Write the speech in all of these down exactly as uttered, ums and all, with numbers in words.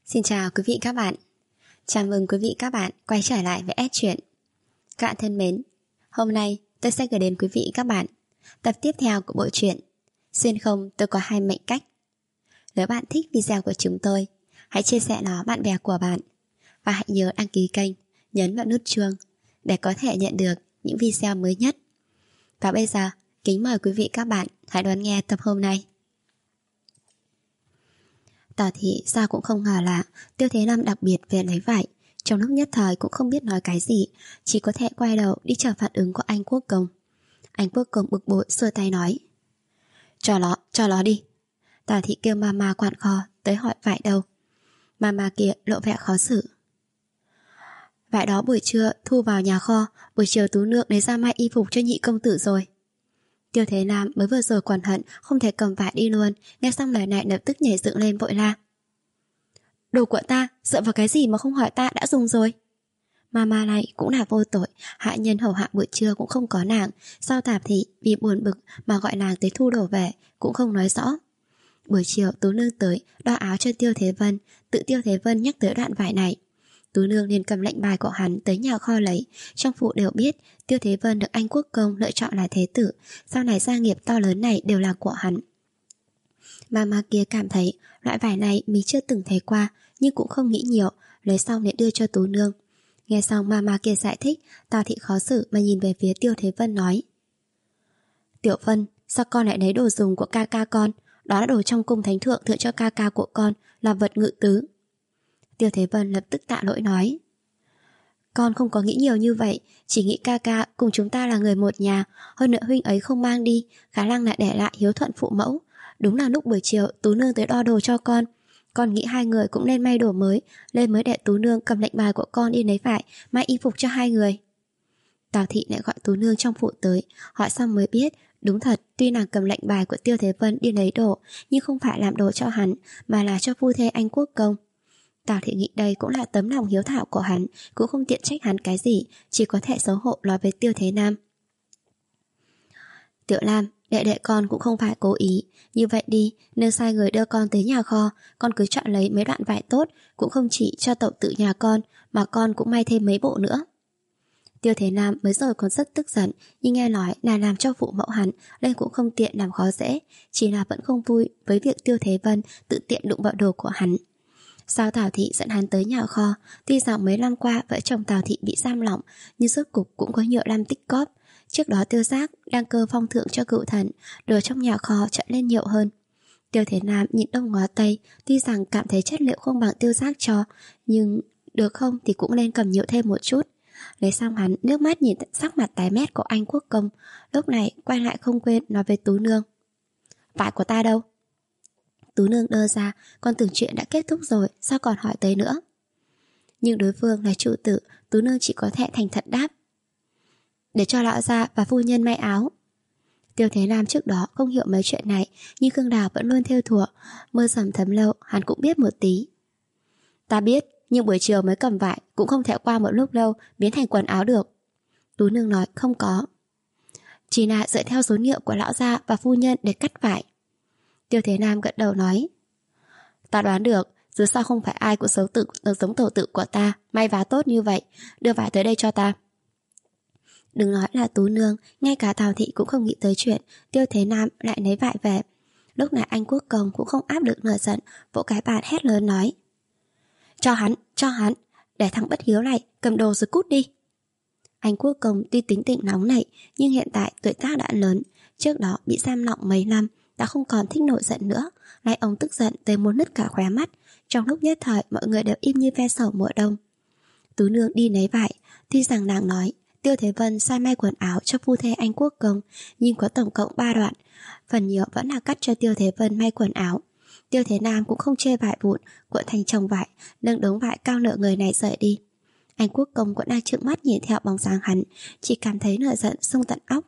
Xin chào quý vị các bạn. Chào mừng quý vị các bạn quay trở lại với S Truyện. Các bạn thân mến, hôm nay tôi sẽ gửi đến quý vị các bạn tập tiếp theo của bộ truyện Xuyên không tôi có hai mệnh cách. Nếu bạn thích video của chúng tôi, hãy chia sẻ nó bạn bè của bạn và hãy nhớ đăng ký kênh, nhấn vào nút chuông để có thể nhận được những video mới nhất. Và bây giờ, kính mời quý vị các bạn hãy đón nghe tập hôm nay. Tào Thị sao cũng không ngờ là Tiêu Thế Nam đặc biệt về lấy vải. Trong lúc nhất thời cũng không biết nói cái gì, chỉ có thể quay đầu đi chờ phản ứng của anh Quốc Công. Anh Quốc Công bực bội xua tay nói: Cho nó, cho nó đi. Tào Thị kêu mama quản kho tới hỏi vải đâu. Mama kia lộ vẻ khó xử: Vải đó buổi trưa thu vào nhà kho, buổi chiều Tú Nương lấy ra may y phục cho nhị công tử rồi. Tiêu Thế Nam mới vừa rồi còn hận không thể cầm vải đi luôn, nghe xong lời này lập tức nhảy dựng lên vội la: Đồ của ta, dựa vào cái gì mà không hỏi ta đã dùng rồi? Mama này cũng là vô tội, hạ nhân hầu hạ buổi trưa cũng không có nàng, sao Tào Thị vì buồn bực mà gọi nàng tới thu đồ về cũng không nói rõ. Buổi chiều Tú Nương tới đo áo cho Tiêu Thế Vân, tự Tiêu Thế Vân nhắc tới đoạn vải này. Tú Nương liền cầm lệnh bài của hắn tới nhà kho lấy. Trong phủ đều biết Tiêu Thế Vân được anh Quốc Công lựa chọn là thế tử, sau này gia nghiệp to lớn này đều là của hắn. Mama kia cảm thấy loại vải này mình chưa từng thấy qua, nhưng cũng không nghĩ nhiều, lấy xong để đưa cho Tú Nương. Nghe xong mama kia giải thích, Tào Thị khó xử mà nhìn về phía Tiêu Thế Vân nói: Tiểu Vân, sao con lại lấy đồ dùng của ca ca con? Đó là đồ trong cung thánh thượng thượng cho ca ca của con, là vật ngự tứ. Tiêu Thế Vân lập tức tạ lỗi nói: Con không có nghĩ nhiều như vậy, chỉ nghĩ ca ca cùng chúng ta là người một nhà, hơn nữa huynh ấy không mang đi, khả năng lại để lại hiếu thuận phụ mẫu. Đúng là lúc buổi chiều Tú Nương tới đo đồ cho con, con nghĩ hai người cũng nên may đồ mới, nên mới để Tú Nương cầm lệnh bài của con đi lấy vải may y phục cho hai người. Tào Thị lại gọi Tú Nương trong phủ tới, hỏi xong mới biết đúng thật, tuy nàng cầm lệnh bài của Tiêu Thế Vân đi lấy đồ, nhưng không phải làm đồ cho hắn, mà là cho phu thê anh Quốc Công. Tào Thị nghĩ đây cũng là tấm lòng hiếu thảo của hắn, cũng không tiện trách hắn cái gì, chỉ có thể xấu hổ nói với Tiêu Thế Nam: Tiểu Lam, đệ đệ con cũng không phải cố ý, như vậy đi, nên sai người đưa con tới nhà kho, con cứ chọn lấy mấy đoạn vải tốt, cũng không chỉ cho tậu tự nhà con, mà con cũng may thêm mấy bộ nữa. Tiêu Thế Nam mới rồi còn rất tức giận, nhưng nghe nói là làm cho phụ mẫu hắn nên cũng không tiện làm khó dễ, chỉ là vẫn không vui với việc Tiêu Thế Vân tự tiện đụng vào đồ của hắn. Sao Tào Thị dẫn hắn tới nhà kho, tuy rằng mấy năm qua vợ chồng Tào Thị bị giam lỏng, nhưng rốt cục cũng có nhiều năm tích cóp. Trước đó Tiêu Giác đang cơ phong thưởng cho cựu thần, đồ trong nhà kho trở lên nhiều hơn. Tiêu Thế Nam nhìn đông ngó tây, tuy rằng cảm thấy chất liệu không bằng Tiêu Giác cho, nhưng được không thì cũng nên cầm nhiều thêm một chút. Lấy xong hắn nước mắt nhìn sắc mặt tái mét của anh Quốc Công, lúc này quay lại không quên nói với Tú Nương: Vải của ta đâu? Tú Nương đơ ra, con tưởng chuyện đã kết thúc rồi, sao còn hỏi tới nữa? Nhưng đối phương là chủ tử, Tú Nương chỉ có thể thành thật đáp: Để cho lão gia và phu nhân may áo. Tiêu Thế Nam trước đó không hiểu mấy chuyện này, nhưng Khương Đào vẫn luôn thêu thùa, mưa dầm thấm lâu hắn cũng biết một tí. Ta biết, nhưng buổi chiều mới cầm vải, cũng không thể qua một lúc lâu biến thành quần áo được. Tú Nương nói: Không có, chỉ là dựa theo số liệu của lão gia và phu nhân để cắt vải. Tiêu Thế Nam gật đầu nói: Ta đoán được, dù sao không phải ai cũng xấu tự, giống tổ tự của ta, may vá tốt như vậy, đưa vải tới đây cho ta. Đừng nói là Tú Nương, ngay cả Tào Thị cũng không nghĩ tới chuyện Tiêu Thế Nam lại lấy vải về. Lúc này anh Quốc Công cũng không áp được nửa giận, vỗ cái bàn hét lớn nói: Cho hắn, cho hắn, để thằng bất hiếu này cầm đồ rồi cút đi. Anh Quốc Công tuy tính tình nóng nảy, nhưng hiện tại tuổi tác đã lớn, trước đó bị giam lỏng mấy năm, đã không còn thích nổi giận nữa. Nay ông tức giận tới muốn nứt cả khóe mắt. Trong lúc nhất thời mọi người đều im như ve sầu mùa đông. Tú Nương đi lấy vải, tuy rằng nàng nói Tiêu Thế Vân sai may quần áo cho phu thê anh Quốc Công, nhưng có tổng cộng ba đoạn, phần nhiều vẫn là cắt cho Tiêu Thế Vân may quần áo. Tiêu Thế Nam cũng không chê vải vụn, cuộn thành chồng vải, nâng đống vải cao nửa người này rời đi. Anh Quốc Công cũng đang trợn mắt nhìn theo bóng dáng hắn, chỉ cảm thấy nổi giận xông tận óc.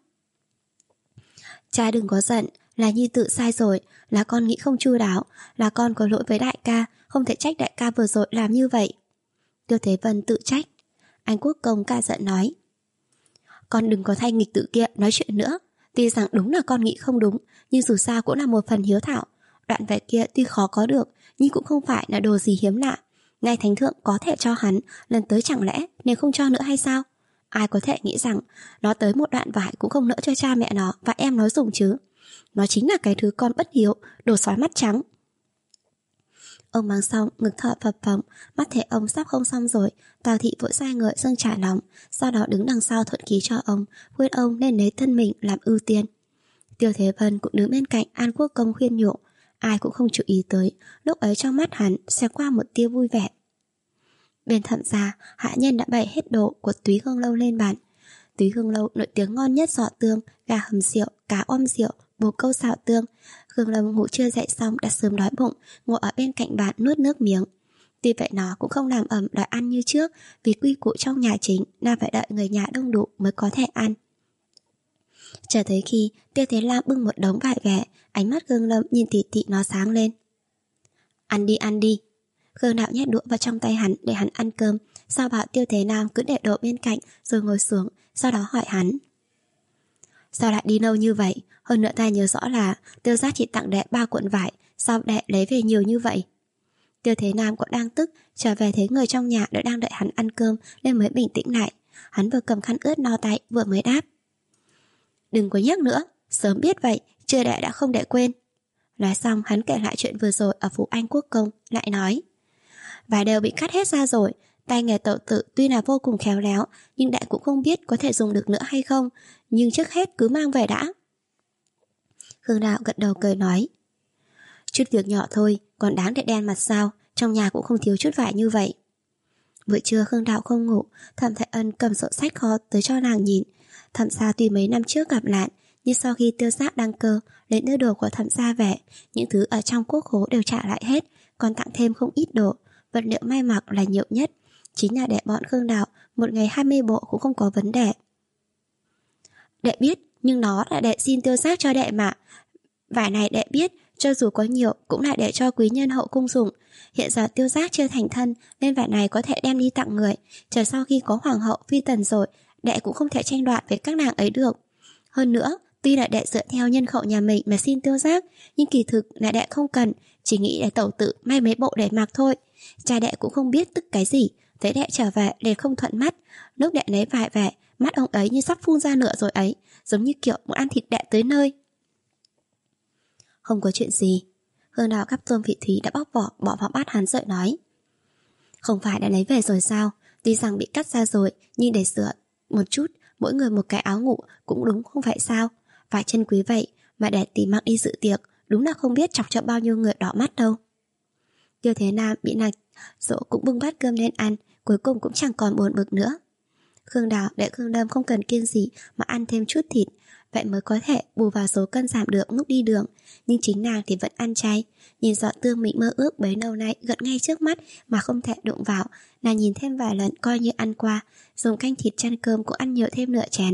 Cha đừng có giận, là nhi tự sai rồi, là con nghĩ không chu đáo, là con có lỗi với đại ca, không thể trách đại ca vừa rồi làm như vậy. Tiêu Thế Vân tự trách. Anh Quốc Công ca giận nói: Con đừng có thay nghịch tự kia nói chuyện nữa. Tuy rằng đúng là con nghĩ không đúng, nhưng dù sao cũng là một phần hiếu thảo. Đoạn vải kia tuy khó có được, nhưng cũng không phải là đồ gì hiếm lạ. Ngay thánh thượng có thể cho hắn, lần tới chẳng lẽ nếu không cho nữa hay sao? Ai có thể nghĩ rằng nó tới một đoạn vải cũng không nỡ cho cha mẹ nó và em nó dùng chứ. Nó chính là cái thứ con bất hiếu, đồ sói mắt trắng. Ông mắng xong, ngực thở phập phồng, mắt thấy ông sắp không xong rồi. Tào thị vội sai người dâng trà nóng, sau đó đứng đằng sau thuận khí cho ông, khuyên ông nên lấy thân mình làm ưu tiên. Tiêu Thế Vân cũng đứng bên cạnh An Quốc Công khuyên nhủ. Ai cũng không chú ý tới, lúc ấy trong mắt hắn sẽ qua một tia vui vẻ. Bên Thẩm gia, hạ nhân đã bày hết đồ của Túy Hương Lâu lên bàn. Túy Hương Lâu nổi tiếng ngon nhất giỏ tương, gà hầm rượu, cá om rượu, bồ câu xào tương. Khương Lâm ngủ chưa dậy xong đã sớm đói bụng, ngồi ở bên cạnh bàn nuốt nước miếng. Tuy vậy nó cũng không làm ầm đòi ăn như trước, vì quy củ trong nhà chính là phải đợi người nhà đông đủ mới có thể ăn. Chờ tới khi Tiêu Thế Lam bưng một đống vải về, ánh mắt Khương Lâm nhìn tỉ tỉ nó sáng lên. Ăn đi ăn đi. Khương Đạo nhét đũa vào trong tay hắn để hắn ăn cơm, sau bảo Tiêu Thế Nam cứ để đồ bên cạnh rồi ngồi xuống, sau đó hỏi hắn. Sao lại đi lâu như vậy? Hơn nữa ta nhớ rõ là Tiêu gia chỉ tặng đệ ba cuộn vải, sao đệ lấy về nhiều như vậy? Tiêu Thế Nam cũng đang tức, trở về thấy người trong nhà đã đang đợi hắn ăn cơm nên mới bình tĩnh lại. Hắn vừa cầm khăn ướt lau tay vừa mới đáp. Đừng có nhắc nữa, sớm biết vậy, chưa đệ đã không để quên. Nói xong hắn kể lại chuyện vừa rồi ở phủ Anh Quốc Công, lại nói. Vải đều bị cắt hết ra rồi, tay nghề tẩu tự tuy là vô cùng khéo léo, nhưng đệ cũng không biết có thể dùng được nữa hay không, nhưng trước hết cứ mang về đã. Khương Đạo gật đầu cười nói. Chút việc nhỏ thôi, còn đáng để đen mặt sao, trong nhà cũng không thiếu chút vải như vậy. Buổi trưa Khương Đạo không ngủ, Thẩm Thái Ân cầm sổ sách kho tới cho nàng nhìn. Thẩm gia tuy mấy năm trước gặp nạn, nhưng sau khi Tiêu giác đăng cơ, lấy đưa đồ của Thẩm gia về, những thứ ở trong quốc khố đều trả lại hết, còn tặng thêm không ít đồ. Vật liệu may mặc là nhiều nhất, chính là để bọn Khương Đạo một ngày hai mươi bộ cũng không có vấn đề. Đệ biết, nhưng nó là đệ xin Tiêu giác cho đệ mà. Vải này đệ biết, cho dù có nhiều cũng là để cho quý nhân hậu cung dùng. Hiện giờ Tiêu giác chưa thành thân nên vải này có thể đem đi tặng người. Chờ sau khi có hoàng hậu phi tần rồi, đệ cũng không thể tranh đoạt với các nàng ấy được. Hơn nữa, tuy là đệ dựa theo nhân khẩu nhà mình mà xin Tiêu giác, nhưng kỳ thực là đệ không cần, chỉ nghĩ để tẩu tự may mấy bộ để mặc thôi. Cha đệ cũng không biết tức cái gì, thấy đệ trở về đệ không thuận mắt. Lúc đệ lấy vải về, mắt ông ấy như sắp phun ra nữa rồi ấy, giống như kiểu muốn ăn thịt đệ tới nơi. Không có chuyện gì. Hương Đào cắp tôm vị thúy đã bóc vỏ bỏ vào bát hắn rồi nói. Không phải đã lấy về rồi sao? Tuy rằng bị cắt ra rồi, nhưng để sửa một chút, mỗi người một cái áo ngủ cũng đúng không phải sao? Phải chân quý vậy mà để tìm mang đi dự tiệc, đúng là không biết chọc cho bao nhiêu người đỏ mắt đâu. Tiêu Thế Nam bị nàng dỗ cũng bưng bát cơm lên ăn, cuối cùng cũng chẳng còn buồn bực nữa. Khương Đào để Khương Lâm không cần kiêng gì mà ăn thêm chút thịt, vậy mới có thể bù vào số cân giảm được lúc đi đường. Nhưng chính nàng thì vẫn ăn chay. Nhìn giọt tương mình mơ ước bấy lâu nay gật ngay trước mắt mà không thể đụng vào, nàng nhìn thêm vài lần coi như ăn qua, dùng canh thịt chan cơm cũng ăn nhiều thêm nửa chén.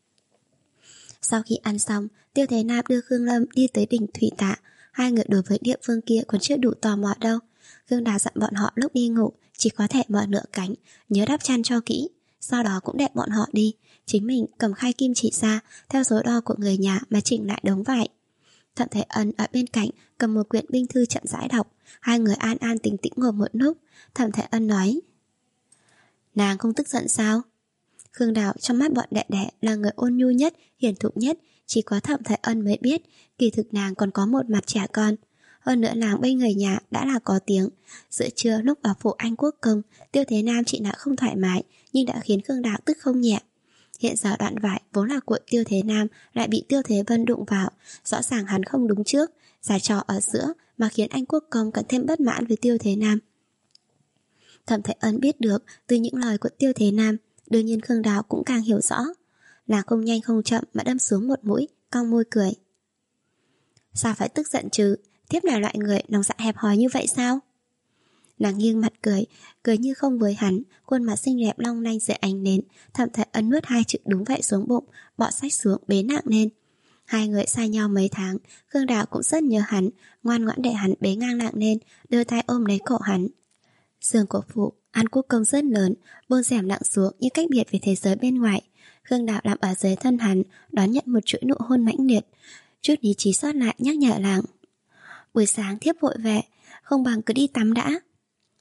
Sau khi ăn xong, Tiêu Thế Nam đưa Khương Lâm đi tới đỉnh Thủy Tạ. Hai người đối với địa phương kia còn chưa đủ tò mò đâu. Khương Đào dặn bọn họ lúc đi ngủ chỉ có thể mở nửa cánh, nhớ đắp chăn cho kỹ. Sau đó cũng để bọn họ đi, chính mình cầm khay kim chỉ ra, theo số đo của người nhà mà chỉnh lại đống vải. Thẩm Thế Ân ở bên cạnh cầm một quyển binh thư chậm rãi đọc. Hai người an an tĩnh tĩnh ngồi một lúc. Thẩm Thế Ân nói. Nàng không tức giận sao? Khương Đào trong mắt bọn đệ đệ là người ôn nhu nhất, hiền thục nhất. Chỉ có Thẩm Thế Ân mới biết, kỳ thực nàng còn có một mặt trẻ con. Hơn nữa nàng bên người nhà đã là có tiếng. Giữa trưa lúc ở phủ Anh Quốc Công, Tiêu Thế Nam chị đã không thoải mái, nhưng đã khiến Khương Đào tức không nhẹ. Hiện giờ đoạn vải vốn là của Tiêu Thế Nam lại bị Tiêu Thế Vân đụng vào, rõ ràng hắn không đúng trước, giải trò ở giữa mà khiến Anh Quốc Công càng thêm bất mãn với Tiêu Thế Nam. Thẩm Thế Ân biết được từ những lời của Tiêu Thế Nam, đương nhiên Khương Đào cũng càng hiểu rõ. Nàng không nhanh không chậm mà đâm xuống một mũi, cong môi cười. Sao phải tức giận chứ? Thiếp là loại người lòng dạ hẹp hòi như vậy sao? Nàng nghiêng mặt cười, cười như không với hắn, khuôn mặt xinh đẹp long lanh dưới ánh nến. Thẩm Thế Ân nuốt hai chữ đúng vậy xuống bụng, bỏ sách xuống bế nặng lên. Hai người xa nhau mấy tháng, Khương Đào cũng rất nhớ hắn, ngoan ngoãn để hắn bế ngang nặng lên, đưa tay ôm lấy cổ hắn. Giường của phụ An Quốc Công rất lớn, buông rèm nặng xuống như cách biệt với thế giới bên ngoài. Khương Đào làm ở dưới thân hắn, đón nhận một chuỗi nụ hôn mãnh liệt. Chút lý trí sót lại nhắc nhở nàng. Buổi sáng thiếp vội về, không bằng cứ đi tắm đã.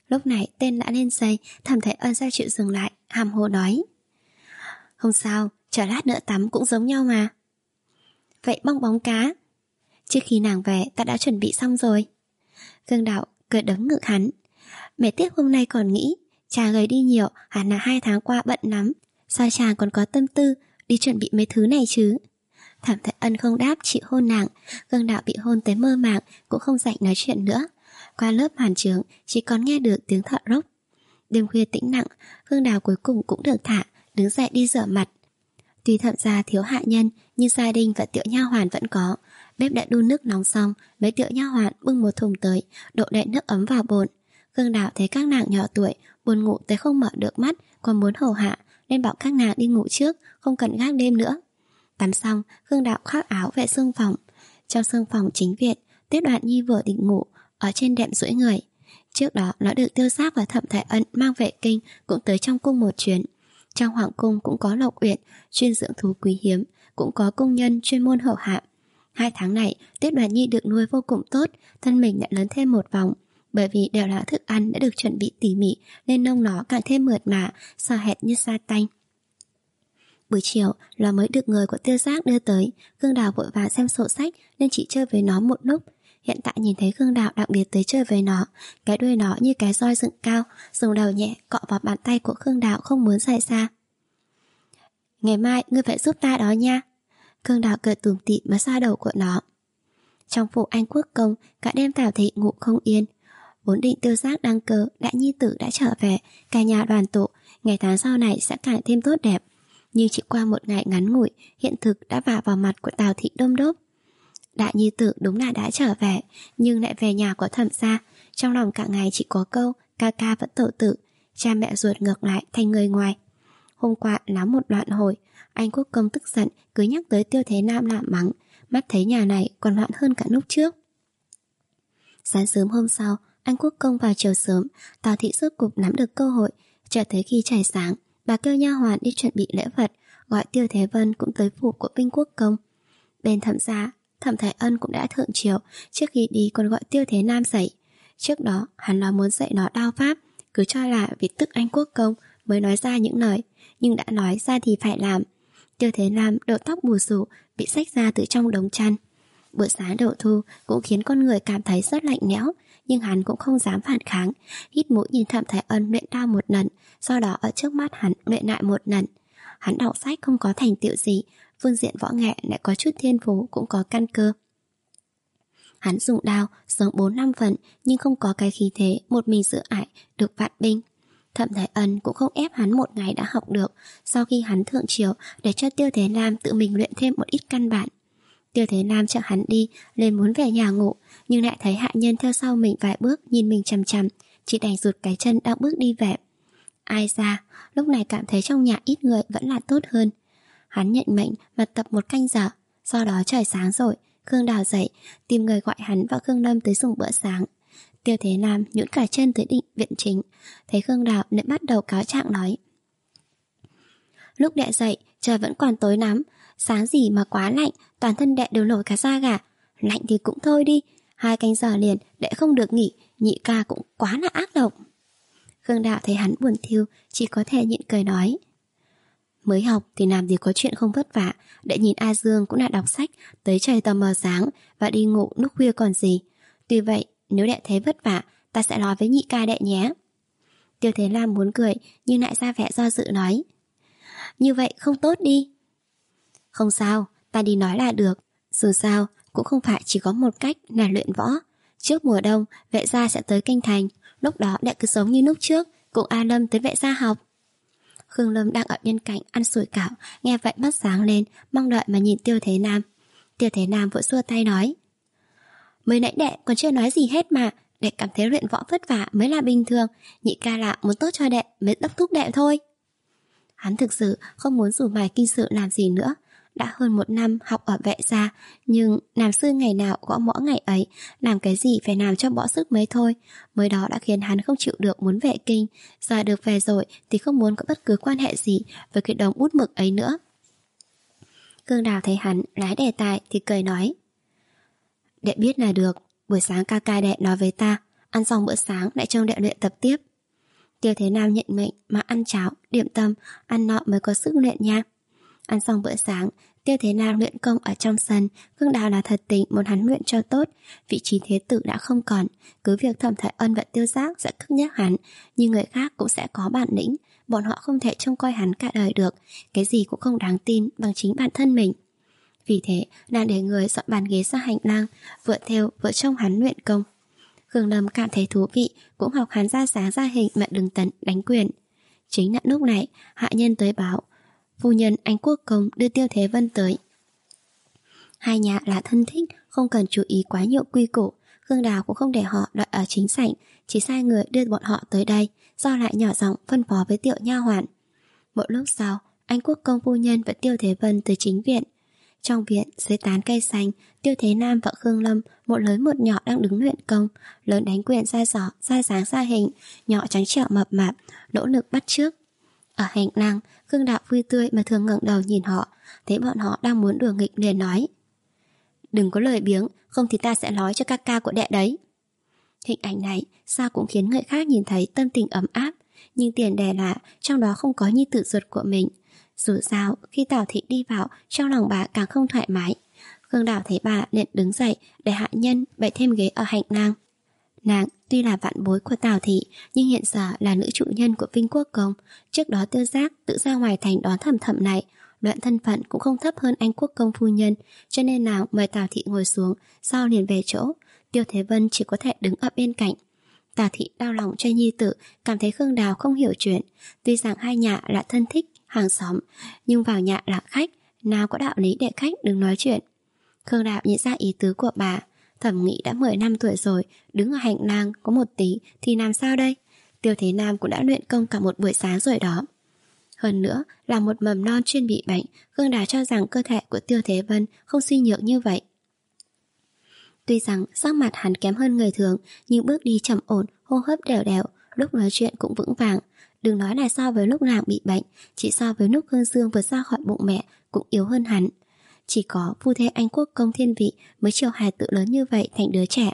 Lúc này tên đã lên dây, Thẩm Thái Ân sao chịu dừng lại, hàm hồ nói: Không sao, chờ lát nữa tắm cũng giống nhau mà. Vậy bong bóng cá? Trước khi nàng về ta đã chuẩn bị xong rồi. Khương Đạo cười đấm ngực hắn. Mẹ tiếc hôm nay còn nghĩ chàng gầy đi nhiều, hẳn là hai tháng qua bận lắm, sao chàng còn có tâm tư đi chuẩn bị mấy thứ này chứ? Thẩm Thái Ân không đáp, chỉ hôn nàng. Khương Đạo bị hôn tới mơ màng, cũng không rảnh nói chuyện nữa. Qua lớp màn trướng chỉ còn nghe được tiếng thợ rốc. Đêm khuya tĩnh lặng, Khương Đào cuối cùng cũng được thả, đứng dậy đi rửa mặt. Tuy Thẩm gia thiếu hạ nhân, nhưng gia đình và tiểu nha hoàn vẫn có. Bếp đã đun nước nóng xong, mấy tiểu nha hoàn bưng một thùng tới, đổ đầy nước ấm vào bồn. Khương Đào thấy các nàng nhỏ tuổi buồn ngủ tới không mở được mắt, còn muốn hầu hạ, nên bảo các nàng đi ngủ trước, không cần gác đêm nữa. Tắm xong, Khương Đạo khoác áo về xương phòng. Trong xương phòng chính viện, Tiết Đoạt Nhi vừa định ngủ, ở trên đệm duỗi người. Trước đó nó được Tiêu Giác và Thẩm Thái Ân mang về kinh, cũng tới trong cung một chuyến. Trong hoàng cung cũng có Lộc Uyển chuyên dưỡng thú quý hiếm, cũng có công nhân chuyên môn hầu hạ. Hai tháng này, Tiết Đoạt Nhi được nuôi vô cùng tốt, thân mình đã lớn thêm một vòng. Bởi vì đều là thức ăn đã được chuẩn bị tỉ mỉ, nên nông nó càng thêm mượt mà, sò hẹt như sa tanh. Buổi chiều là mới được người của Tiêu Giác đưa tới. Khương Đào vội vàng xem sổ sách nên chỉ chơi với nó một lúc. Hiện tại nhìn thấy Khương Đào đặc biệt tới chơi với nó, cái đuôi nó như cái roi dựng cao, dùng đầu nhẹ cọ vào bàn tay của Khương Đào, không muốn rời xa. Ngày mai ngươi phải giúp ta đó nha. Khương Đào cười tủm tỉm mà xoa đầu của nó. Trong phủ Anh Quốc công, cả đêm Tào Thị ngủ không yên. Vốn định Tiêu Giác đăng cơ, đại nhi tử đã trở về, cả nhà đoàn tụ, ngày tháng sau này sẽ càng thêm tốt đẹp. Nhưng chỉ qua một ngày ngắn ngủi, hiện thực đã vả vào mặt của Tào Thị đôm đốp. Đại nhi tử đúng là đã trở về, nhưng lại về nhà của Thẩm gia. Trong lòng cả ngày chỉ có câu ca ca vẫn tổ tử, cha mẹ ruột ngược lại thành người ngoài. Hôm qua náo một đoạn hồi, Anh Quốc công tức giận cứ nhắc tới Tiêu Thế Nam làm mắng, mắt thấy nhà này còn loạn hơn cả lúc trước. Sáng sớm hôm sau, Anh Quốc công vào chiều sớm, Tào Thị rốt cục nắm được cơ hội. Chờ tới khi trời sáng, bà kêu nha hoàn đi chuẩn bị lễ vật, gọi Tiêu Thế Vân cũng tới phủ của Vinh Quốc công. Bên Thẩm gia, Thẩm Thái Ân cũng đã thượng triều, trước khi đi còn gọi Tiêu Thế Nam dậy. Trước đó hắn nói muốn dạy nó đao pháp, cứ cho là vì tức Anh Quốc công mới nói ra những lời, nhưng đã nói ra thì phải làm. Tiêu Thế Nam đầu tóc bù xù, bị xách ra từ trong đống chăn. Bữa sáng đầu thu cũng khiến con người cảm thấy rất lạnh lẽo, nhưng hắn cũng không dám phản kháng, hít mũi nhìn Thẩm Thái Ân luyện đao một lần, sau đó ở trước mắt hắn luyện lại một lần. Hắn đọc sách không có thành tựu gì, phương diện võ nghệ lại có chút thiên phú, cũng có căn cơ. Hắn dùng đao sống bốn năm phần, nhưng không có cái khí thế một mình giữ ải được vạn binh. Thẩm Thái Ân cũng không ép hắn một ngày đã học được, sau khi hắn thượng triều để cho Tiêu Thế Nam tự mình luyện thêm một ít căn bản. Tiêu Thế Nam chở hắn đi, lên muốn về nhà ngủ, nhưng lại thấy hạ nhân theo sau mình vài bước nhìn mình chằm chằm, chỉ đành rụt cái chân đang bước đi về. Ai ra, lúc này cảm thấy trong nhà ít người vẫn là tốt hơn. Hắn nhận mệnh mà tập một canh giờ. Sau đó trời sáng rồi, Khương Đào dậy, tìm người gọi hắn và Khương Lâm tới dùng bữa sáng. Tiêu Thế Nam nhũn cả chân tới định viện chính, thấy Khương Đào lại bắt đầu cáo trạng nói: Lúc đệ dậy, trời vẫn còn tối lắm, sáng gì mà quá lạnh, toàn thân đệ đều nổi cả da gà. Lạnh thì cũng thôi đi, hai canh giờ liền đệ không được nghỉ, nhị ca cũng quá là ác độc. Khương Đạo thấy hắn buồn thiu, chỉ có thể nhịn cười nói: Mới học thì làm gì có chuyện không vất vả, đệ nhìn A Dương cũng là đọc sách tới trời tờ mờ sáng và đi ngủ lúc khuya còn gì. Tuy vậy, nếu đệ thấy vất vả, ta sẽ nói với nhị ca đệ nhé. Tiêu Thế Lam muốn cười nhưng lại ra vẻ do dự nói: Như vậy không tốt đi. Không sao, ta đi nói là được. Dù sao cũng không phải chỉ có một cách là luyện võ. Trước mùa đông, vệ gia sẽ tới kinh thành, lúc đó đệ cứ sống như lúc trước, cùng A Lâm tới vệ gia học. Khương Lâm đang ở bên cạnh ăn sủi cảo, nghe vậy mắt sáng lên, mong đợi mà nhìn Tiêu Thế Nam. Tiêu Thế Nam vội xua tay nói: Mới nãy đệ còn chưa nói gì hết mà, đệ cảm thấy luyện võ vất vả mới là bình thường, nhị ca là muốn tốt cho đệ mới đốc thúc đệ thôi. Hắn thực sự không muốn rủ mài kinh sự làm gì nữa. Đã hơn một năm học ở vệ gia, nhưng làm sư ngày nào gõ mõ ngày ấy, làm cái gì phải làm cho bỏ sức mấy thôi. Mới đó đã khiến hắn không chịu được muốn về kinh, giờ được về rồi thì không muốn có bất cứ quan hệ gì với cái đống bút mực ấy nữa. Cương Đào thấy hắn lái đề tài thì cười nói: Đệ biết là được, buổi sáng ca ca đệ nói với ta, Ăn xong bữa sáng lại trông đệ luyện tập tiếp. Tiêu Thế Nam nhận mệnh mà ăn cháo, điểm tâm, ăn nọ mới có sức luyện nha. Ăn xong bữa sáng, Tiêu Thế Nam luyện công ở trong sân. Khương Đào là thật tình muốn hắn luyện cho tốt. Vị trí thế tử đã không còn, cứ việc Thẩm Thái Ân và Tiêu Giác sẽ cất nhắc hắn, nhưng người khác cũng sẽ có bản lĩnh. Bọn họ không thể trông coi hắn cả đời được. Cái gì cũng không đáng tin bằng chính bản thân mình. Vì thế, nàng để người dọn bàn ghế ra hành lang, vừa theo vừa trông hắn luyện công. Khương Lâm cảm thấy thú vị, cũng học hắn ra giá ra hình mà đừng tấn đánh quyền. Chính là lúc này, hạ nhân tới báo, phu nhân Anh Quốc Công đưa Tiêu Thế Vân tới. Hai nhà là thân thích, không cần chú ý quá nhiều quy củ. Khương Đào cũng không để họ đợi ở chính sảnh, chỉ sai người đưa bọn họ tới đây, do lại nhỏ giọng phân phó với Tiểu nha hoàn. Một lúc sau, Anh Quốc Công phu nhân và Tiêu Thế Vân tới chính viện. Trong viện, dưới tán cây xanh, Tiêu Thế Nam và Khương Lâm, một lớn một nhỏ đang đứng luyện công. Lớn đánh quyền ra giỏ, ra dáng ra hình, nhỏ trắng trẻo mập mạp, nỗ lực bắt chước. Ở hành lang, Khương Đạo vui tươi mà thường ngẩng đầu nhìn họ, thấy bọn họ đang muốn đùa nghịch liền nói: đừng có lời biếng, không thì ta sẽ nói cho ca ca của đệ đấy. Hình ảnh này sao cũng khiến người khác nhìn thấy tâm tình ấm áp, nhưng tiền đề là trong đó không có nhi tử ruột của mình. Dù sao, khi Tào Thị đi vào, trong lòng bà càng không thoải mái. Khương Đào thấy bà liền đứng dậy để hạ nhân bày thêm ghế ở hành lang. Nàng tuy là vạn bối của Tào Thị, nhưng hiện giờ là nữ chủ nhân của Vinh Quốc Công. Trước đó Tiêu Giác tự ra ngoài thành đón Thẩm Thẩm này, luận thân phận cũng không thấp hơn Anh Quốc Công phu nhân, cho nên nàng mời Tào Thị ngồi xuống, sau liền về chỗ. Tiêu Thế Vân chỉ có thể đứng ở bên cạnh. Tào Thị đau lòng cho nhi tử, cảm thấy Khương Đào không hiểu chuyện. Tuy rằng hai nhà là thân thích, hàng xóm, nhưng vào nhà là khách, nào có đạo lý để khách đừng nói chuyện. Khương Đào nhận ra ý tứ của bà. Thẩm Nghị đã mười năm tuổi rồi, đứng ở hành lang có một tí thì làm sao đây? Tiêu Thế Nam cũng đã luyện công cả một buổi sáng rồi đó. Hơn nữa là một mầm non chuyên bị bệnh, Khương Đào cho rằng cơ thể của Tiêu Thế Vân không suy nhược như vậy. Tuy rằng sắc mặt hắn kém hơn người thường, nhưng bước đi chậm ổn, hô hấp đều đều, lúc nói chuyện cũng vững vàng. Đừng nói là so với lúc nàng bị bệnh, chỉ so với lúc Hương Dương vừa ra khỏi bụng mẹ cũng yếu hơn hắn. Chỉ có phu thê Anh Quốc Công thiên vị mới chiều hài tự lớn như vậy thành đứa trẻ.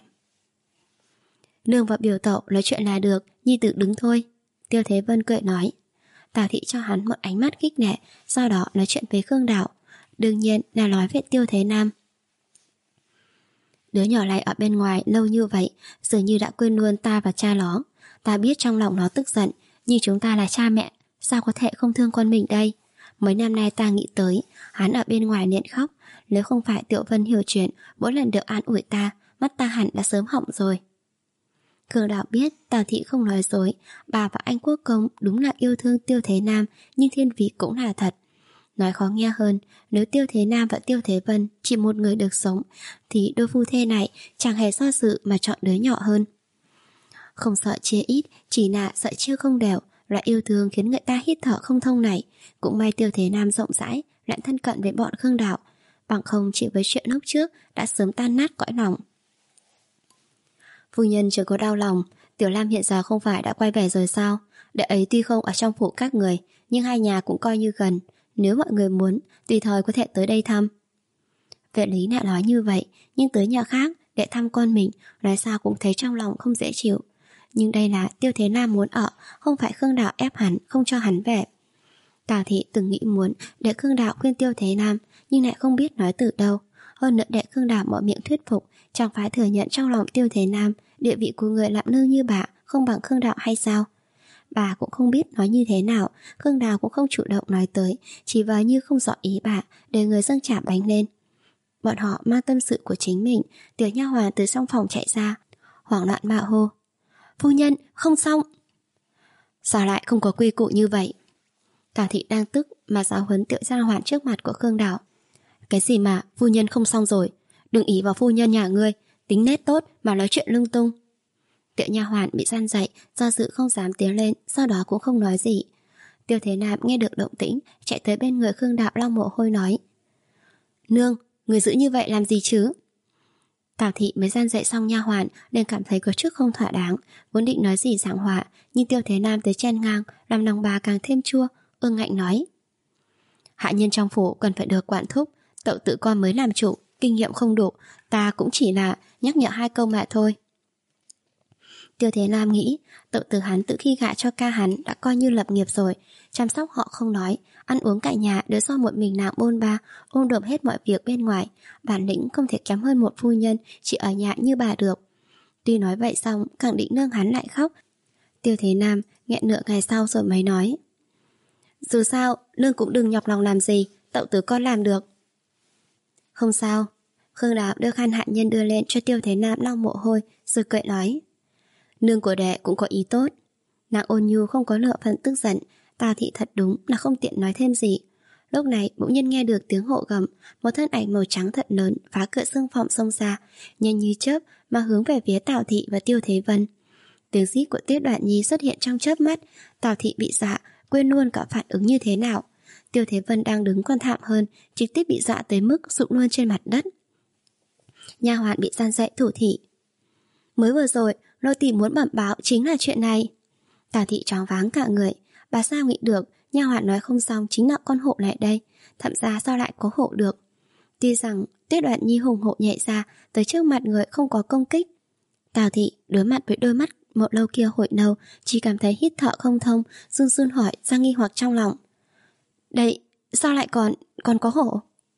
Nương và biểu tẩu nói chuyện là được, nhi tử đứng thôi. Tiêu Thế Vân cười nói. Tào Thị cho hắn một ánh mắt khích lệ, sau đó nói chuyện với Khương Đào. Đương nhiên là nói về Tiêu Thế Nam. Đứa nhỏ này ở bên ngoài lâu như vậy, dường như đã quên luôn ta và cha nó. Ta biết trong lòng nó tức giận, nhưng chúng ta là cha mẹ, sao có thể không thương con mình đây? Mấy năm nay ta nghĩ tới, hắn ở bên ngoài liền khóc. Nếu không phải Tiểu Vân hiểu chuyện, mỗi lần được an ủi ta, mắt ta hẳn đã sớm hỏng rồi. Khương Đạo biết Tào Thị không nói dối, bà và Anh Quốc Công đúng là yêu thương Tiêu Thế Nam, nhưng thiên vị cũng là thật. Nói khó nghe hơn, nếu Tiêu Thế Nam và Tiêu Thế Vân chỉ một người được sống, thì đôi phu thê này chẳng hề do dự mà chọn đứa nhỏ hơn. Không sợ chia ít, chỉ là sợ chia không đều. Loại yêu thương khiến người ta hít thở không thông này. Cũng may Tiêu Thế Nam rộng rãi, lại thân cận với bọn Khương Đạo, bằng không chỉ với chuyện lúc trước đã sớm tan nát cõi lòng. Phu nhân chưa có đau lòng, Tiểu Lam hiện giờ không phải đã quay về rồi sao? Đệ ấy tuy không ở trong phủ các người, nhưng hai nhà cũng coi như gần. Nếu mọi người muốn, tùy thời có thể tới đây thăm. Vệ lý lại nói như vậy, nhưng tới nhà khác để thăm con mình, nói sao cũng thấy trong lòng không dễ chịu. Nhưng đây là Tiêu Thế Nam muốn ở, không phải Khương Đạo ép hắn không cho hắn về. Tào Thị từng nghĩ muốn để Khương Đạo khuyên Tiêu Thế Nam, nhưng lại không biết nói từ đâu. Hơn nữa để Khương Đạo mở miệng thuyết phục, chẳng phải thừa nhận trong lòng Tiêu Thế Nam địa vị của người làm nương như bà không bằng Khương Đạo hay sao? Bà cũng không biết nói như thế nào, Khương Đào cũng không chủ động nói tới, chỉ vờ như không rõ ý bà, để người dâng chả bánh lên. Bọn họ mang tâm sự của chính mình. Tiểu nha hoàn từ trong phòng chạy ra, hoảng loạn mà hô: phu nhân, không xong. Sao lại không có quy củ như vậy? Tào Thị đang tức mà giáo huấn Tiểu nha hoàn trước mặt của Khương Đào. Cái gì mà phu nhân không xong rồi? Đừng ý vào phu nhân nhà ngươi, tính nết tốt mà nói chuyện lung tung. Tiểu nha hoàn bị gian dậy, do dự không dám tiến lên, sau đó cũng không nói gì. Tiêu Thế Nam nghe được động tĩnh, chạy tới bên người Khương Đạo lau mồ hôi nói: nương, người giữ như vậy làm gì chứ? Tào Thị mới gian dậy xong nha hoàn nên cảm thấy có chút không thỏa đáng, vốn định nói gì giảng hòa, nhưng Tiêu Thế Nam tới chen ngang, làm lòng bà càng thêm chua, ương ngạnh nói: hạ nhân trong phủ cần phải được quản thúc, tậu tự con mới làm chủ, kinh nghiệm không đủ, ta cũng chỉ là nhắc nhở hai câu mà thôi. Tiêu Thế Nam nghĩ tự từ hắn từ khi gả cho ca hắn đã coi như lập nghiệp rồi, chăm sóc họ không nói, ăn uống cả nhà đều do một mình nàng bôn ba, ôm đồm hết mọi việc bên ngoài, bản lĩnh không thể kém hơn một phu nhân chỉ ở nhà như bà được. Tuy nói vậy xong, càng định nương hắn lại khóc. Tiêu Thế Nam nghẹn nửa ngày sau rồi mới nói: dù sao, nương cũng đừng nhọc lòng làm gì, tậu tử con làm được. Không sao. Khương Đào đưa khăn hạ nhân đưa lên cho Tiêu Thế Nam lau mồ hôi, rồi cười nói: nương của đệ cũng có ý tốt. Nàng ôn nhu không có nửa phần tức giận. Tào Thị thật đúng là không tiện nói thêm gì. Lúc này bỗng nhiên nghe được tiếng hộ gầm, một thân ảnh màu trắng thật lớn phá cửa xương phòng xông ra, nhanh như chớp mà hướng về phía Tào Thị và Tiêu Thế Vân. Tiếng rít của Tiết Đoạn Nhi xuất hiện trong chớp mắt. Tào Thị bị dọa, quên luôn cả phản ứng như thế nào. Tiêu Thế Vân đang đứng còn thảm hơn, trực tiếp bị dọa tới mức sụp luôn trên mặt đất. Nha hoàn bị gian dạy thủ thị: mới vừa rồi nô tỳ muốn bẩm báo chính là chuyện này. Tào Thị choáng váng cả người. Bà sao nghĩ được nha hoàn nói không xong chính là con hộ lại đây, thậm ra sao lại có hộ được. Tuy rằng Tiết Đoạn Nhi hùng hộ nhảy ra tới trước mặt người không có công kích. Tào Thị đối mặt với đôi mắt một lâu kia hội nâu, chỉ cảm thấy hít thở không thông, run run hỏi ra nghi hoặc trong lòng: đây, sao lại còn, còn có hổ?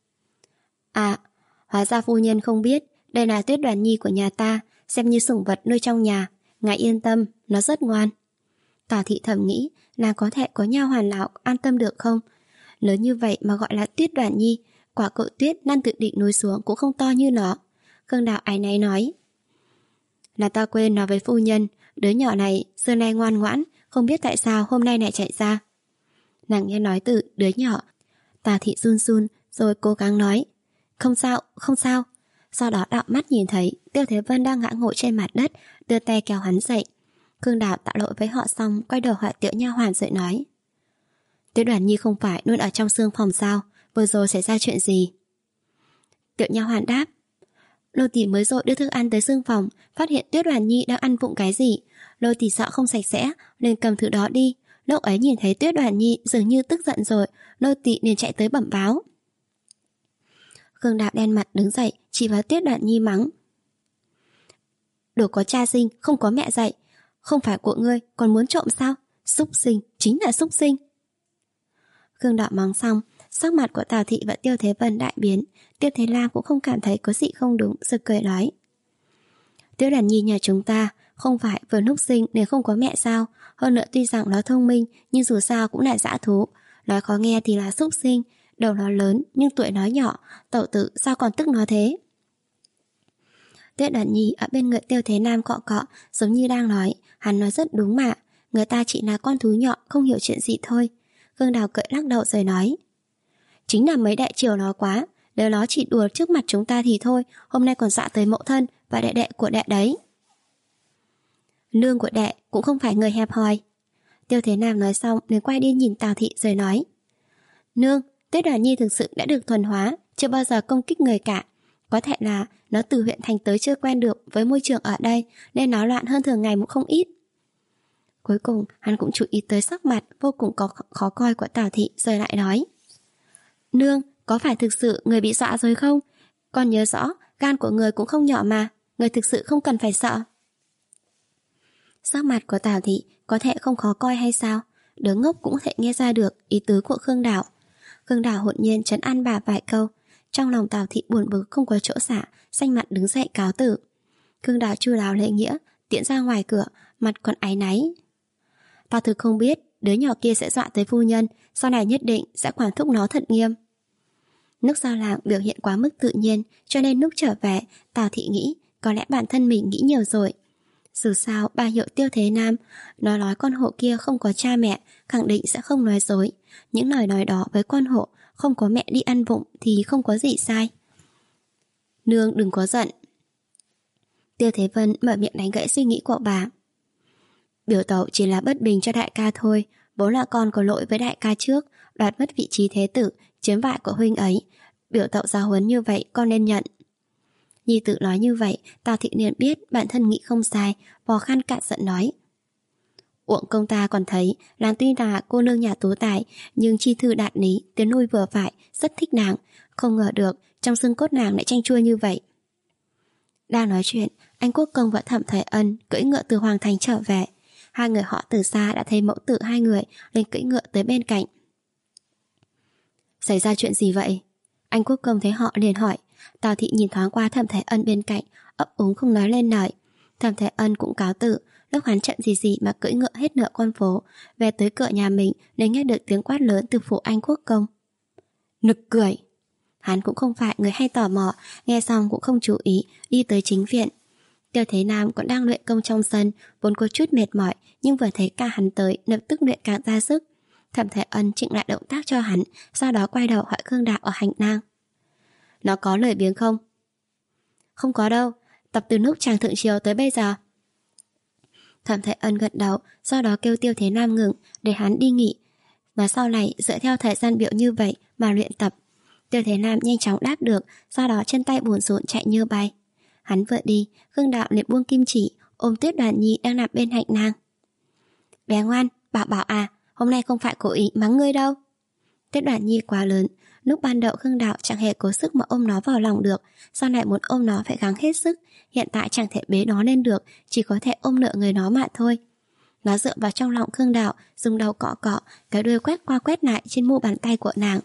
À, hóa ra phu nhân không biết, đây là Tuyết Đoàn Nhi của nhà ta, xem như sủng vật nuôi trong nhà. Ngài yên tâm, nó rất ngoan. Tào Thị thầm nghĩ, nàng có thể có nha hoàn nào an tâm được không? Lớn như vậy mà gọi là Tuyết Đoàn Nhi, quả cội tuyết nan tự định núi xuống cũng không to như nó. Khương Đào áy náy nói: là ta quên nói với phu nhân, đứa nhỏ này xưa nay ngoan ngoãn, không biết tại sao hôm nay lại chạy ra. Nàng nghe nói từ đứa nhỏ, Tào Thị run run rồi cố gắng nói: không sao, không sao. Sau đó đạo mắt nhìn thấy Tiêu Thế Vân đang ngã ngồi trên mặt đất, đưa tay kéo hắn dậy. Khương Đào tạ lỗi với họ xong, quay đầu hỏi Tiểu nha hoàn dậy nói: Tuyết Đoàn Nhi không phải luôn ở trong xương phòng sao, vừa rồi xảy ra chuyện gì? Tiểu nha hoàn đáp: Lô tỳ mới rồi đưa thức ăn tới xương phòng, phát hiện Tuyết Đoàn Nhi đang ăn vụng cái gì. Lô tỳ sợ không sạch sẽ nên cầm thứ đó đi. Lúc ấy nhìn thấy Tuyết Đoàn Nhi dường như tức giận rồi, lô tỳ liền chạy tới bẩm báo. Khương Đào đen mặt đứng dậy, chỉ vào Tuyết Đoàn Nhi mắng: đồ có cha sinh, không có mẹ dạy, không phải của ngươi còn muốn trộm sao? Súc sinh, chính là súc sinh. Khương Đào mắng xong, sắc mặt của Tào Thị và Tiêu Thế Vân đại biến. Tiêu Thế Lam cũng không cảm thấy có gì không đúng, rồi cười nói: Tuyết Đoàn Nhi nhà chúng ta không phải vừa lúc sinh nên không có mẹ sao? Hơn nữa tuy rằng nó thông minh, nhưng dù sao cũng là dã thú. Nói khó nghe thì là súc sinh, đầu nó lớn nhưng tuổi nó nhỏ, tẩu tử sao còn tức nó thế? Tuyết Đoàn Nhi ở bên người Tiêu Thế Nam cọ cọ, giống như đang nói: hắn nói rất đúng mà, người ta chỉ là con thú nhỏ, không hiểu chuyện gì thôi. Khương Đào cười lắc đầu rồi nói: chính là mấy đại triều nó quá, nếu nó chỉ đùa trước mặt chúng ta thì thôi, hôm nay còn dọa tới mẫu thân và đệ đệ của đệ đấy. Nương của đệ cũng không phải người hẹp hòi. Tiêu Thế Nam nói xong liền quay đi nhìn Tào Thị rồi nói: nương, Tuyết Đoàn Nhi thực sự đã được thuần hóa, chưa bao giờ công kích người cả. Có thể là nó từ huyện thành tới chưa quen được với môi trường ở đây, nên nó loạn hơn thường ngày một không ít. Cuối cùng hắn cũng chú ý tới sắc mặt vô cùng có khó coi của Tào Thị, rồi lại nói: nương, có phải thực sự người bị dọa rồi không? Con nhớ rõ, gan của người cũng không nhỏ mà, người thực sự không cần phải sợ. Sắc mặt của Tào Thị có thể không khó coi hay sao? Đứa ngốc cũng có thể nghe ra được ý tứ của Khương Đào. Khương Đào hồn nhiên trấn an bà vài câu. Trong lòng Tào Thị buồn bực không có chỗ xả, xanh mặt đứng dậy cáo tử. Khương Đào chu đáo lễ nghĩa, tiễn ra ngoài cửa, mặt còn áy náy. Ta thực không biết đứa nhỏ kia sẽ dọa tới phu nhân, sau này nhất định sẽ quản thúc nó thật nghiêm. Nước Giao Làng biểu hiện quá mức tự nhiên, cho nên lúc trở về, Tào Thị nghĩ có lẽ bản thân mình nghĩ nhiều rồi. Dù sao bà hiệu Tiêu Thế Nam, nó nói con hộ kia không có cha mẹ, khẳng định sẽ không nói dối. Những lời nói đó với con hộ không có mẹ đi ăn vụng thì không có gì sai. Nương đừng có giận. Tiêu Thế Vân mở miệng đánh gãy suy nghĩ của bà. Biểu tẩu chỉ là bất bình cho đại ca thôi, vốn là con có lỗi với đại ca trước, đoạt mất vị trí thế tử, chiếm vại của huynh ấy. Biểu tẩu giáo huấn như vậy con nên nhận. Nhi tự nói như vậy, Tào Thị liền biết bản thân nghĩ không sai, vò khăn cạn giận nói: Uổng công ta còn thấy nàng tuy là cô nương nhà tú tài, nhưng chi thư đạt lý, tiếng nuôi vừa phải, rất thích nàng. Không ngờ được trong xương cốt nàng lại chanh chua như vậy. Đang nói chuyện, anh Quốc Công và Thẩm Thời Ân cưỡi ngựa từ Hoàng Thành trở về. Hai người họ từ xa đã thấy mẫu tử hai người lên cưỡi ngựa tới bên cạnh. Xảy ra chuyện gì vậy? Anh Quốc Công thấy họ liền hỏi. Tào Thị nhìn thoáng qua Thẩm Thời Ân bên cạnh, ấp úng không nói lên lời. Thẩm Thời Ân cũng cáo tự. Lúc hắn chậm gì gì mà cưỡi ngựa hết nửa con phố, về tới cửa nhà mình để nghe được tiếng quát lớn từ phủ anh Quốc Công. Nực cười. Hắn cũng không phải người hay tò mò, nghe xong cũng không chú ý, đi tới chính viện. Tiêu Thế Nam còn đang luyện công trong sân, vốn có chút mệt mỏi, nhưng vừa thấy ca hắn tới, lập tức luyện càng ra sức. Thẩm Thời Ân chỉnh lại động tác cho hắn, sau đó quay đầu hỏi Khương Đạo ở hành lang. Nó có lời biếng không? Không có đâu, tập từ lúc chàng thượng triều tới bây giờ. Thẩm Thời Ân gật đầu, sau đó kêu Tiêu Thế Nam ngừng để hắn đi nghỉ, và sau này dựa theo thời gian biểu như vậy mà luyện tập. Tiêu Thế Nam nhanh chóng đáp được, sau đó chân tay bủn rộn chạy như bay. Hắn vừa đi, Khương Đạo liền buông kim chỉ, ôm Tuyết Đoàn Nhi đang nằm bên hạnh nàng. Bé ngoan, bảo bảo à, hôm nay không phải cố ý mắng ngươi đâu. Tuyết Đoàn Nhi quá lớn, lúc ban đầu Khương Đạo chẳng hề cố sức mà ôm nó vào lòng được, sau này muốn ôm nó phải gắng hết sức, hiện tại chẳng thể bế nó lên được, chỉ có thể ôm nợ người nó mà thôi. Nó dựa vào trong lòng Khương Đạo, dùng đầu cọ cọ, cái đuôi quét qua quét lại trên mu bàn tay của nàng.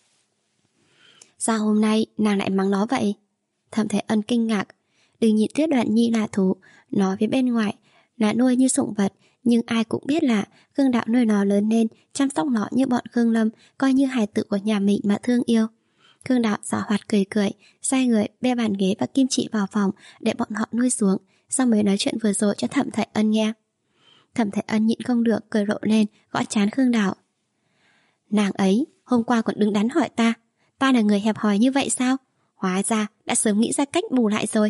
Sao hôm nay nàng lại mắng nó vậy? Thẩm Thời Ân kinh ngạc. Đừng nhìn Tuyết Đoàn Nhi là thú, nó phía bên ngoài là nuôi như sủng vật, nhưng ai cũng biết là Khương Đạo nuôi nó lớn lên, chăm sóc nó như bọn Khương Lâm, coi như hài tử của nhà mình mà thương yêu. Khương Đạo giảo hoạt cười cười, xoay người bê bàn ghế và kim chỉ vào phòng để bọn họ nuôi xuống, xong mới nói chuyện vừa rồi cho Thẩm Thời Ân nghe. Thẩm Thời Ân nhịn không được cười rộ lên, gõ trán Khương Đạo. Nàng ấy hôm qua còn đứng đắn hỏi ta, ta là người hẹp hòi như vậy sao? Hóa ra đã sớm nghĩ ra cách bù lại rồi.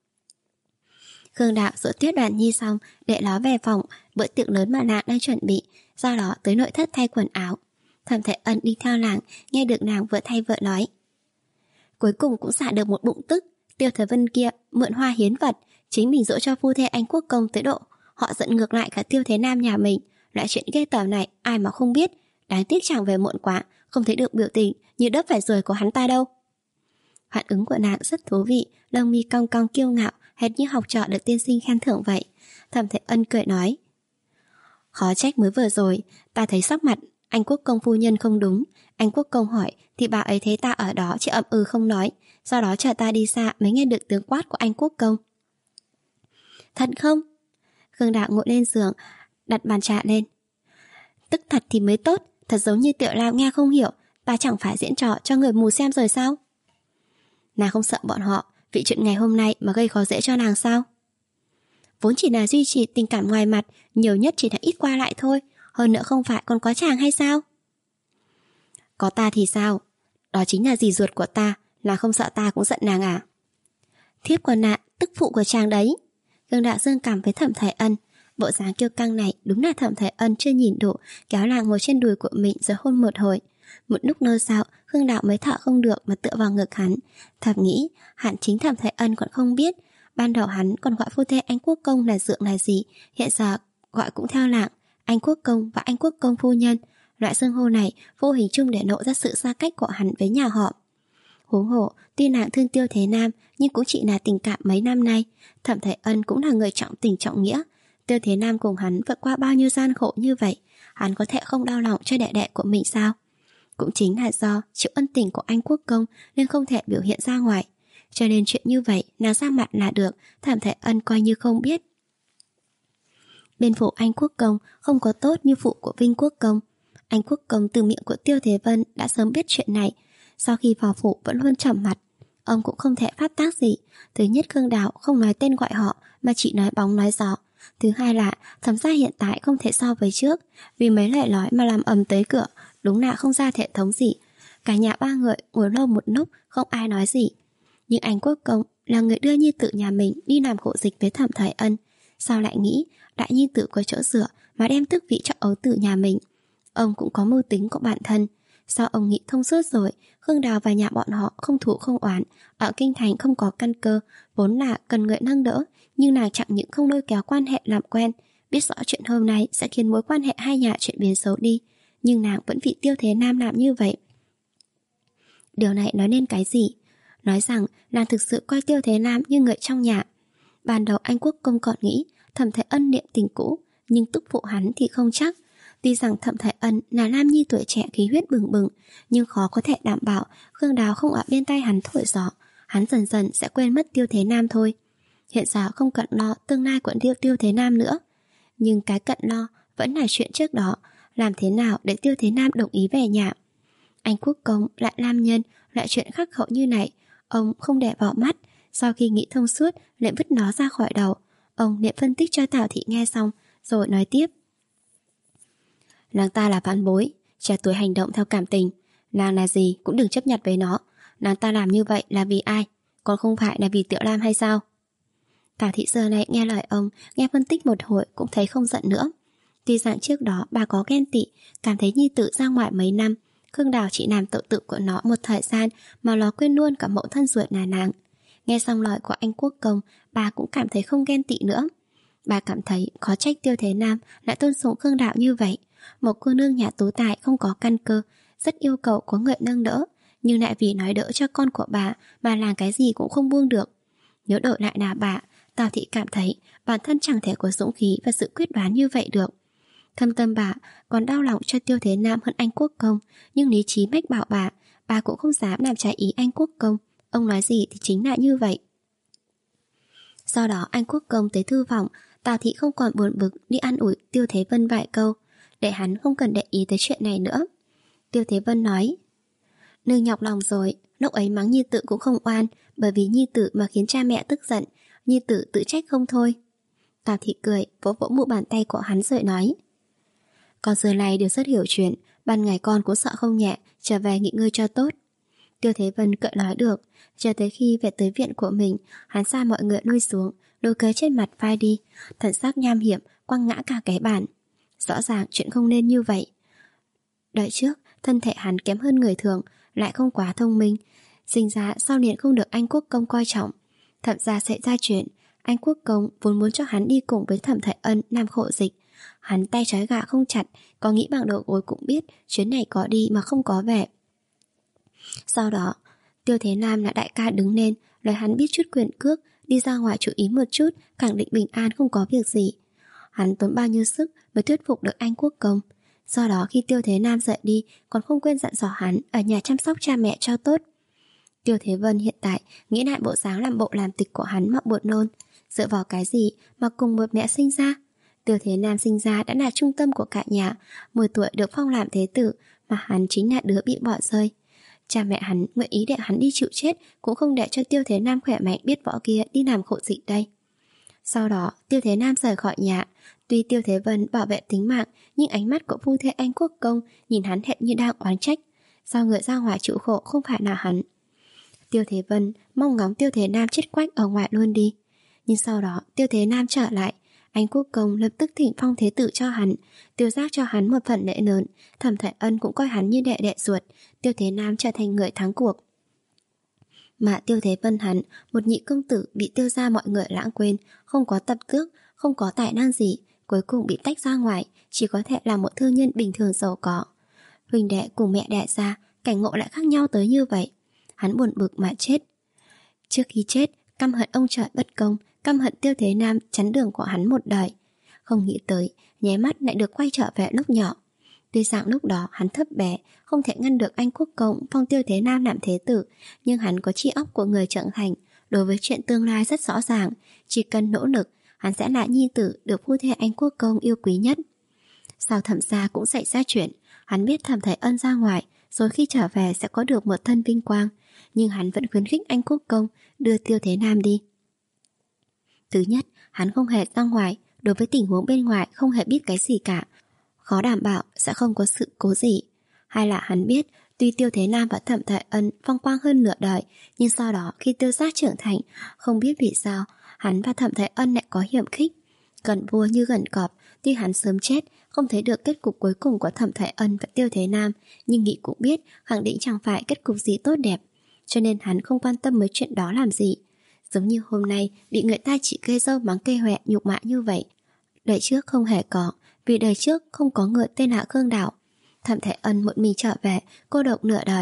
Khương Đạo dỗ Tuyết Đoàn Nhi xong, để nó về phòng bữa tiệc lớn mà nàng đang chuẩn bị, sau đó tới nội thất thay quần áo. Thẩm Thời Ân đi theo nàng, nghe được nàng vừa thay vợ nói. Cuối cùng cũng xả được một bụng tức. Tiêu Thời Vân kia mượn hoa hiến vật, chính mình dỗ cho phu thê anh Quốc Công tới độ họ giận ngược lại cả Tiêu Thế Nam nhà mình. Loại chuyện ghê tởm này ai mà không biết. Đáng tiếc chàng về muộn quá, không thấy được biểu tình như đớp phải ruồi của hắn ta đâu. Phản ứng của nàng rất thú vị, lông mi cong cong kiêu ngạo, hệt như học trò được tiên sinh khen thưởng vậy. Thẩm Thời Ân cười nói. Khó trách mới vừa rồi ta thấy sắc mặt anh Quốc Công phu nhân không đúng. Anh Quốc Công hỏi thì bà ấy thấy ta ở đó chỉ ậm ừ không nói, sau đó chờ ta đi xa mới nghe được tiếng quát của anh Quốc Công. Thật không? Khương Đạo ngồi lên giường, đặt bàn trà lên. Tức thật thì mới tốt, thật giống như Tiểu Lam nghe không hiểu, ta chẳng phải diễn trò cho người mù xem rồi sao? Nàng không sợ bọn họ vì chuyện ngày hôm nay mà gây khó dễ cho nàng sao? Vốn chỉ là duy trì tình cảm ngoài mặt, nhiều nhất chỉ là ít qua lại thôi, hơn nữa không phải còn có chàng hay sao? Có ta thì sao? Đó chính là dì ruột của ta, là không sợ ta cũng giận nàng à? Thiếp của nạ, tức phụ của chàng đấy. Khương Đạo dương cảm với Thẩm Thời Ân. Bộ dáng kiêu căng này đúng là Thẩm Thời Ân chưa nhìn đủ, kéo nàng ngồi trên đùi của mình rồi hôn một hồi. Một lúc nơ sau, Khương Đạo mới thở không được mà tựa vào ngực hắn. Thầm nghĩ, hẳn chính Thẩm Thời Ân còn không biết. Ban đầu hắn còn gọi phu thê anh Quốc Công là dượng là gì, hiện giờ gọi cũng theo lạng, anh Quốc Công và anh Quốc Công phu nhân. Loại xưng hô này vô hình chung để lộ ra sự xa cách của hắn với nhà họ. Huống hộ, tuy nàng thương Tiêu Thế Nam, nhưng cũng chỉ là tình cảm mấy năm nay. Thẩm Thời Ân cũng là người trọng tình trọng nghĩa. Tiêu Thế Nam cùng hắn vượt qua bao nhiêu gian khổ như vậy, hắn có thể không đau lòng cho đệ đệ của mình sao? Cũng chính là do chịu ân tình của anh Quốc Công nên không thể biểu hiện ra ngoài. Cho nên chuyện như vậy nàng ra mặt là được, Thẩm Thời Ân coi như không biết. Bên phủ anh Quốc Công không có tốt như phụ của Vinh Quốc Công. Anh Quốc Công từ miệng của Tiêu Thế Vân đã sớm biết chuyện này. Sau khi vào phủ vẫn luôn trầm mặt. Ông cũng không thể phát tác gì. Thứ nhất, Khương Đạo không nói tên gọi họ mà chỉ nói bóng nói gió. Thứ hai là thẩm gia hiện tại không thể so với trước, vì mấy lời nói mà làm ầm tới cửa, đúng là không ra hệ thống gì. Cả nhà ba người ngồi lâu một lúc không ai nói gì. Nhưng anh Quốc Công là người đưa nhi tử nhà mình đi làm hộ dịch với Thẩm Thời Ân, sao lại nghĩ đại nhi tử có chỗ dựa mà đem tước vị cho ấu tử nhà mình. Ông cũng có mưu tính của bản thân. Sao ông nghĩ thông suốt rồi, Khương Đào và nhà bọn họ không thủ không oán, ở kinh thành không có căn cơ, vốn là cần người nâng đỡ, nhưng nàng chẳng những không lôi kéo quan hệ làm quen, biết rõ chuyện hôm nay sẽ khiến mối quan hệ hai nhà chuyển biến xấu đi, nhưng nàng vẫn vì Tiêu Thế Nam làm như vậy. Điều này nói nên cái gì? nói rằng nàng thực sự coi Tiêu Thế Nam như người trong nhà. Ban đầu anh Quốc Công còn nghĩ Thẩm Thái Ân niệm tình cũ, nhưng tức phụ hắn thì không chắc. Tuy rằng Thẩm Thái Ân là nam nhi tuổi trẻ khí huyết bừng bừng, nhưng khó có thể đảm bảo Khương Đào không ở bên tay hắn thổi gió, hắn dần dần sẽ quên mất Tiêu Thế Nam thôi. Hiện giờ không cần lo tương lai của Tiêu Tiêu Thế Nam nữa, nhưng cái cận lo vẫn là chuyện trước đó, làm thế nào để Tiêu Thế Nam đồng ý về nhà. Anh Quốc Công lại nam nhân, lại chuyện khắc khẩu như này, ông không để vào mắt. Sau khi nghĩ thông suốt, lại vứt nó ra khỏi đầu. Ông lại phân tích cho Tào Thị nghe xong, rồi nói tiếp. Nàng ta là vãn bối, trẻ tuổi hành động theo cảm tình. Nàng là gì cũng đừng chấp nhận với nó. Nàng ta làm như vậy là vì ai? Còn không phải là vì Tiểu Lam hay sao? Tào Thị giờ này nghe lời ông, nghe phân tích một hồi cũng thấy không giận nữa. Tuy rằng trước đó bà có ghen tị, cảm thấy nhi tử ra ngoài mấy năm, Khương Đào chỉ làm tự tự của nó một thời gian mà nó quên luôn cả mẫu thân ruột là nàng. Nghe xong lời của anh Quốc Công, bà cũng cảm thấy không ghen tị nữa. Bà cảm thấy khó trách Tiêu Thế Nam lại tôn sùng Khương Đào như vậy. Một cô nương nhà tú tài không có căn cơ, rất yêu cầu có người nâng đỡ, nhưng lại vì nói đỡ cho con của bà mà làm cái gì cũng không buông được. Nếu đổi lại là bà, Tào Thị cảm thấy bản thân chẳng thể có dũng khí và sự quyết đoán như vậy được. Thâm tâm bà còn đau lòng cho Tiêu Thế Nam hơn anh Quốc Công, nhưng lý trí mách bảo bà, bà cũng không dám làm trái ý anh Quốc Công. Ông nói gì thì chính là như vậy. Sau đó anh Quốc Công tới thư phòng, Tào Thị không còn buồn bực đi an ủi Tiêu Thế Vân vài câu, để hắn không cần để ý tới chuyện này nữa. Tiêu Thế Vân nói, nương nhọc lòng rồi, lúc ấy mắng nhi tử cũng không oan, bởi vì nhi tử mà khiến cha mẹ tức giận, nhi tử tự trách không thôi. Tào Thị cười, vỗ vỗ mu bàn tay của hắn rồi nói, con giờ này đều rất hiểu chuyện, ban ngày con cũng sợ không nhẹ, trở về nghỉ ngơi cho tốt. Tiêu Thế Vân cỡ nói được, chờ tới khi về tới viện của mình, hắn xa mọi người nuôi xuống, đôi kế trên mặt vai đi, thần sắc nham hiểm, quăng ngã cả cái bàn. Rõ ràng chuyện không nên như vậy. Đợi trước, thân thể hắn kém hơn người thường, lại không quá thông minh, sinh ra sau liền không được anh Quốc Công coi trọng. Thậm ra xảy ra chuyện, anh Quốc Công vốn muốn cho hắn đi cùng với Thẩm Thái Ân làm khổ dịch. Hắn tay trái gạ không chặt, có nghĩ bằng đầu gối cũng biết chuyến này có đi mà không có về. Sau đó, Tiêu Thế Nam là đại ca đứng lên, lời hắn biết chút quyền cước, đi ra ngoài chú ý một chút, khẳng định bình an không có việc gì. Hắn tốn bao nhiêu sức mới thuyết phục được anh Quốc Công. Do đó khi Tiêu Thế Nam rời đi, còn không quên dặn dò hắn ở nhà chăm sóc cha mẹ cho tốt. Tiêu Thế Vân hiện tại nghĩ lại bộ dáng làm bộ làm tịch của hắn mà buồn nôn. Dựa vào cái gì mà cùng một mẹ sinh ra? Tiêu Thế Nam sinh ra đã là trung tâm của cả nhà, mười tuổi được phong làm thế tử, mà hắn chính là đứa bị bỏ rơi. Cha mẹ hắn nguyện ý để hắn đi chịu chết, cũng không để cho Tiêu Thế Nam khỏe mạnh biết võ kia đi làm khổ dịch đây. Sau đó Tiêu Thế Nam rời khỏi nhà. Tuy Tiêu Thế Vân bảo vệ tính mạng, nhưng ánh mắt của phu thê anh Quốc Công nhìn hắn hệt như đang oán trách. Sao người ra ngoài chịu khổ không phải là hắn? Tiêu Thế Vân mong ngóng Tiêu Thế Nam chết quách ở ngoài luôn đi. Nhưng sau đó Tiêu Thế Nam trở lại, anh Quốc Công lập tức thỉnh phong thế tử cho hắn, tiêu giác cho hắn một phần lễ lớn. Thẩm Thái Ân cũng coi hắn như đệ đệ ruột. Tiêu Thế Nam trở thành người thắng cuộc. Mà Tiêu Thế Vân hắn, một nhị công tử bị tiêu gia mọi người lãng quên, không có tập tước, không có tài năng gì, cuối cùng bị tách ra ngoài, chỉ có thể là một thương nhân bình thường giàu có. Huynh đệ cùng mẹ đẻ ra, cảnh ngộ lại khác nhau tới như vậy. Hắn buồn bực mà chết. Trước khi chết, căm hận ông trời bất công, căm hận Tiêu Thế Nam chắn đường của hắn một đời. Không nghĩ tới, nháy mắt lại được quay trở về lúc nhỏ. Tuy rằng lúc đó hắn thấp bé, không thể ngăn được anh Quốc Công phong Tiêu Thế Nam làm thế tử, nhưng hắn có trí óc của người trưởng thành, đối với chuyện tương lai rất rõ ràng, chỉ cần nỗ lực, hắn sẽ là nhi tử được phu thê anh Quốc Công yêu quý nhất. Sau Thẩm gia cũng xảy ra chuyện, hắn biết Thẩm Thái Ân ra ngoài, rồi khi trở về sẽ có được một thân vinh quang, nhưng hắn vẫn khuyến khích anh Quốc Công đưa Tiêu Thế Nam đi. Thứ nhất, hắn không hề ra ngoài, đối với tình huống bên ngoài không hề biết cái gì cả, khó đảm bảo sẽ không có sự cố gì. Hay là hắn biết, tuy Tiêu Thế Nam và Thẩm Thái Ân phong quang hơn nửa đời, nhưng sau đó khi Tiêu giác trưởng thành, không biết vì sao hắn và Thẩm Thái Ân lại có hiểm khích. Gần vua như gần cọp, tuy hắn sớm chết, không thấy được kết cục cuối cùng của Thẩm Thái Ân và Tiêu Thế Nam, nhưng nghĩ cũng biết khẳng định chẳng phải kết cục gì tốt đẹp, cho nên hắn không quan tâm mấy chuyện đó làm gì. Giống như hôm nay bị người ta chỉ cây dâu mắng cây hoẹ nhục mạ như vậy. Đời trước không hề có, vì đời trước không có người tên là Khương Đào. Thẩm Thái Ân một mình trở về, cô độc nửa đời,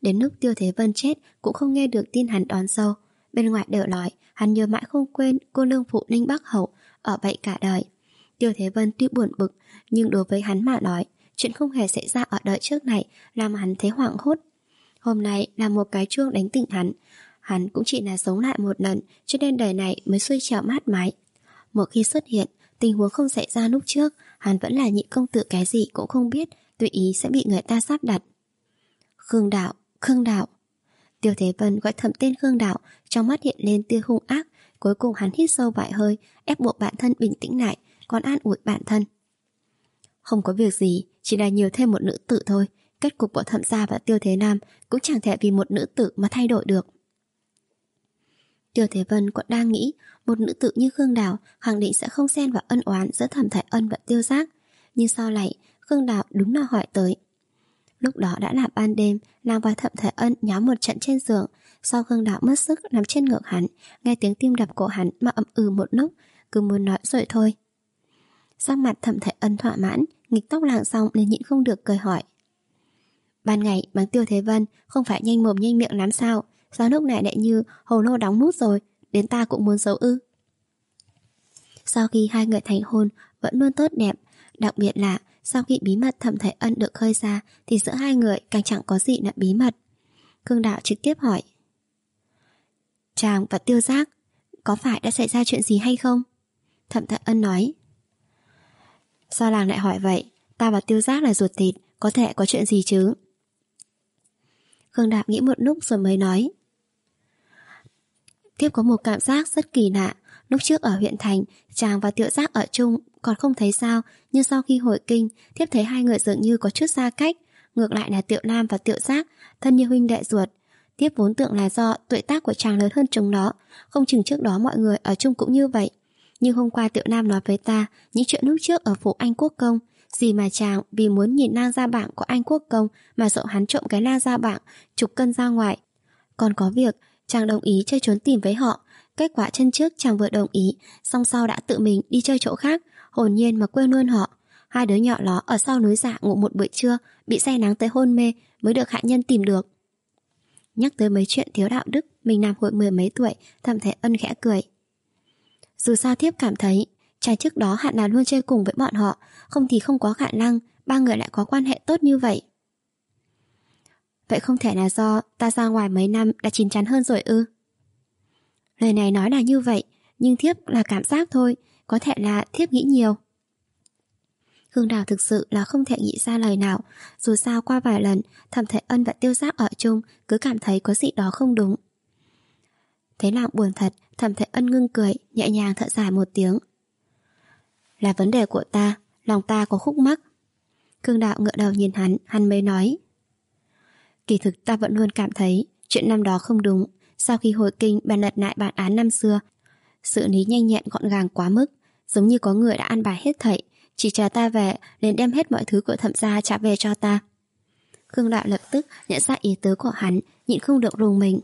Đến lúc Tiêu Thế Vân chết cũng không nghe được tin hắn đón dâu. Bên ngoài đều nói hắn nhớ mãi không quên cô nương phụ Ninh Bắc Hậu, ở vậy cả đời. Tiêu Thế Vân tuy buồn bực, nhưng đối với hắn mà nói, chuyện không hề xảy ra ở đời trước này làm hắn thấy hoảng hốt. Hôm nay là một cái chuông đánh tỉnh hắn. Hắn cũng chỉ là sống lại một lần, cho nên đời này mới xuôi trèo mát mái. Một khi xuất hiện, tình huống không xảy ra lúc trước, hắn vẫn là nhị công tử cái gì cũng không biết, tùy ý sẽ bị người ta sắp đặt. Khương Đạo, Khương Đạo. Tiêu Thế Vân gọi thầm tên Khương Đạo, trong mắt hiện lên tia hung ác. Cuối cùng hắn hít sâu vài hơi, ép buộc bản thân bình tĩnh lại, còn an ủi bản thân. Không có việc gì, chỉ là nhiều thêm một nữ tử thôi. Kết cục của Thẩm gia và Tiêu Thế Nam cũng chẳng thể vì một nữ tử mà thay đổi được. Tiêu Thế Vân còn đang nghĩ một nữ tử như Khương Đào khẳng định sẽ không xen vào ân oán giữa Thẩm Thái Ân và Tiêu Giác. Nhưng sau lại Khương Đào đúng là hỏi tới. Lúc đó đã là ban đêm, nàng và Thẩm Thái Ân nháo một trận trên giường. Sau Khương Đào mất sức nằm trên ngực hắn, nghe tiếng tim đập của hắn mà ậm ừ một lúc, cứ muốn nói rồi thôi. Sắc mặt Thẩm Thái Ân thỏa mãn, nghịch tóc làng xong nên nhịn không được cười hỏi. Ban ngày bằng Tiêu Thế Vân không phải nhanh mồm nhanh miệng lắm sao? Sao lúc này lại như hồ lô đóng nút rồi, đến ta cũng muốn giấu ư? Sau khi hai người thành hôn vẫn luôn tốt đẹp, đặc biệt là sau khi bí mật Thẩm Thái Ân được khơi ra thì giữa hai người càng chẳng có gì là bí mật. Khương Đạo trực tiếp hỏi. Chàng và Tiêu Giác có phải đã xảy ra chuyện gì hay không? Thẩm Thái Ân nói. Sao nàng lại hỏi vậy? Ta và Tiêu Giác là ruột thịt, có thể có chuyện gì chứ? Khương Đạo nghĩ một lúc rồi mới nói. Tiếp có một cảm giác rất kỳ lạ. Lúc trước ở huyện thành, chàng và Tiêu Giác ở chung còn không thấy sao, nhưng sau khi hồi kinh, thiếp thấy hai người dường như có chút xa cách. Ngược lại là Tiêu Lam và Tiêu Giác thân như huynh đệ ruột. Tiếp vốn tưởng là do tuổi tác của chàng lớn hơn chúng nó, không chừng trước đó mọi người ở chung cũng như vậy. Nhưng hôm qua Tiêu Lam nói với ta những chuyện lúc trước ở phủ Anh Quốc Công, gì mà chàng vì muốn nhìn lang gia bảng của Anh Quốc Công mà sợ hắn trộm cái lang gia bảng chục cân ra ngoài. Còn có việc chàng đồng ý chơi trốn tìm với họ. Kết quả chân trước chàng vừa đồng ý, xong sau đã tự mình đi chơi chỗ khác, hồn nhiên mà quên luôn họ. Hai đứa nhỏ đó ở sau núi Dạ ngủ một buổi trưa, bị say nắng tới hôn mê mới được hạ nhân tìm được. Nhắc tới mấy chuyện thiếu đạo đức mình làm hồi mười mấy tuổi, Thẩm Thái Ân khẽ cười. Dù sao thiếp cảm thấy chàng trước đó hẳn là luôn chơi cùng với bọn họ, không thì không có khả năng ba người lại có quan hệ tốt như vậy. Vậy không thể là do ta ra ngoài mấy năm đã chín chắn hơn rồi ư? Lời này nói là như vậy, nhưng thiếp là cảm giác thôi, có thể là thiếp nghĩ nhiều. Khương Đào thực sự là không thể nghĩ ra lời nào. Dù sao qua vài lần Thẩm Thái Ân và Tiêu Giác ở chung, cứ cảm thấy có gì đó không đúng. Thấy lòng buồn thật, Thẩm Thái Ân ngưng cười, nhẹ nhàng thở dài một tiếng. Là vấn đề của ta, lòng ta có khúc mắc. Khương Đạo ngựa đầu nhìn hắn, hắn mới nói. Kỳ thực ta vẫn luôn cảm thấy chuyện năm đó không đúng. Sau khi hồi kinh bàn lật lại bản án năm xưa, xử lý nhanh nhẹn gọn gàng quá mức, giống như có người đã ăn bài hết thảy, chỉ chờ ta về nên đem hết mọi thứ của Thẩm gia trả về cho ta. Khương Đạo lập tức nhận ra ý tứ của hắn, nhịn không được rùng mình.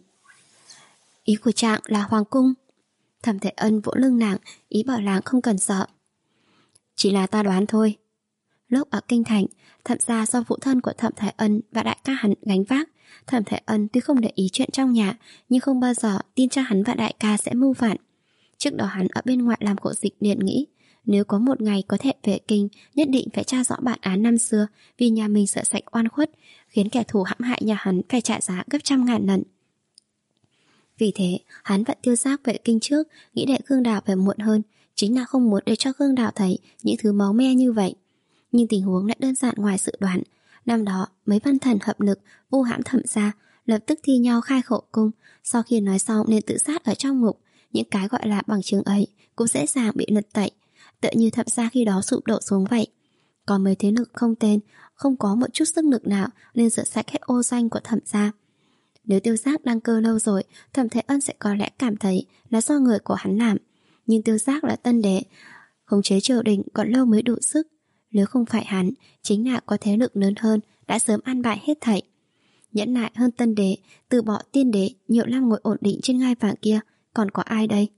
Ý của chàng là hoàng cung. Thẩm Thái Ân vỗ lưng nàng, ý bảo nàng không cần sợ. Chỉ là ta đoán thôi. Lúc ở kinh thành, Thẩm gia do phụ thân của Thẩm Thái Ân và đại ca hắn gánh vác. Thẩm Thái Ân tuy không để ý chuyện trong nhà, nhưng không bao giờ tin cho hắn và đại ca sẽ mưu phản. Trước đó hắn ở bên ngoài làm cổ dịch liền nghĩ, nếu có một ngày có thể về kinh, nhất định phải tra rõ bản án năm xưa, vì nhà mình sợ sạch oan khuất, khiến kẻ thù hãm hại nhà hắn phải trả giá gấp trăm ngàn lần. Vì thế, hắn vẫn Tiêu Giác về kinh trước, nghĩ để Khương Đào về muộn hơn, chính là không muốn để cho Khương Đào thấy những thứ máu me như vậy. Nhưng tình huống lại đơn giản ngoài dự đoán. Năm đó, mấy văn thần hợp lực vu hãm Thẩm gia, lập tức thi nhau khai khẩu cung. Sau khi nói xong nên tự sát ở trong ngục. Những cái gọi là bằng chứng ấy cũng dễ dàng bị lật tẩy, tựa như Thẩm gia khi đó sụp đổ xuống vậy. Còn mấy thế lực không tên, không có một chút sức lực nào nên rửa sạch hết ô danh của Thẩm gia. Nếu Tiêu Giác đăng cơ lâu rồi, Thẩm Thái Ân sẽ có lẽ cảm thấy là do người của hắn làm. Nhưng Tiêu Giác là tân đế, khống chế triều đình còn lâu mới đủ sức. Nếu không phải hắn, chính là có thế lực lớn hơn đã sớm an bài hết thảy. Nhẫn nại hơn tân đế, từ bỏ tiên đế nhiều năm ngồi ổn định trên ngai vàng kia, còn có ai đây?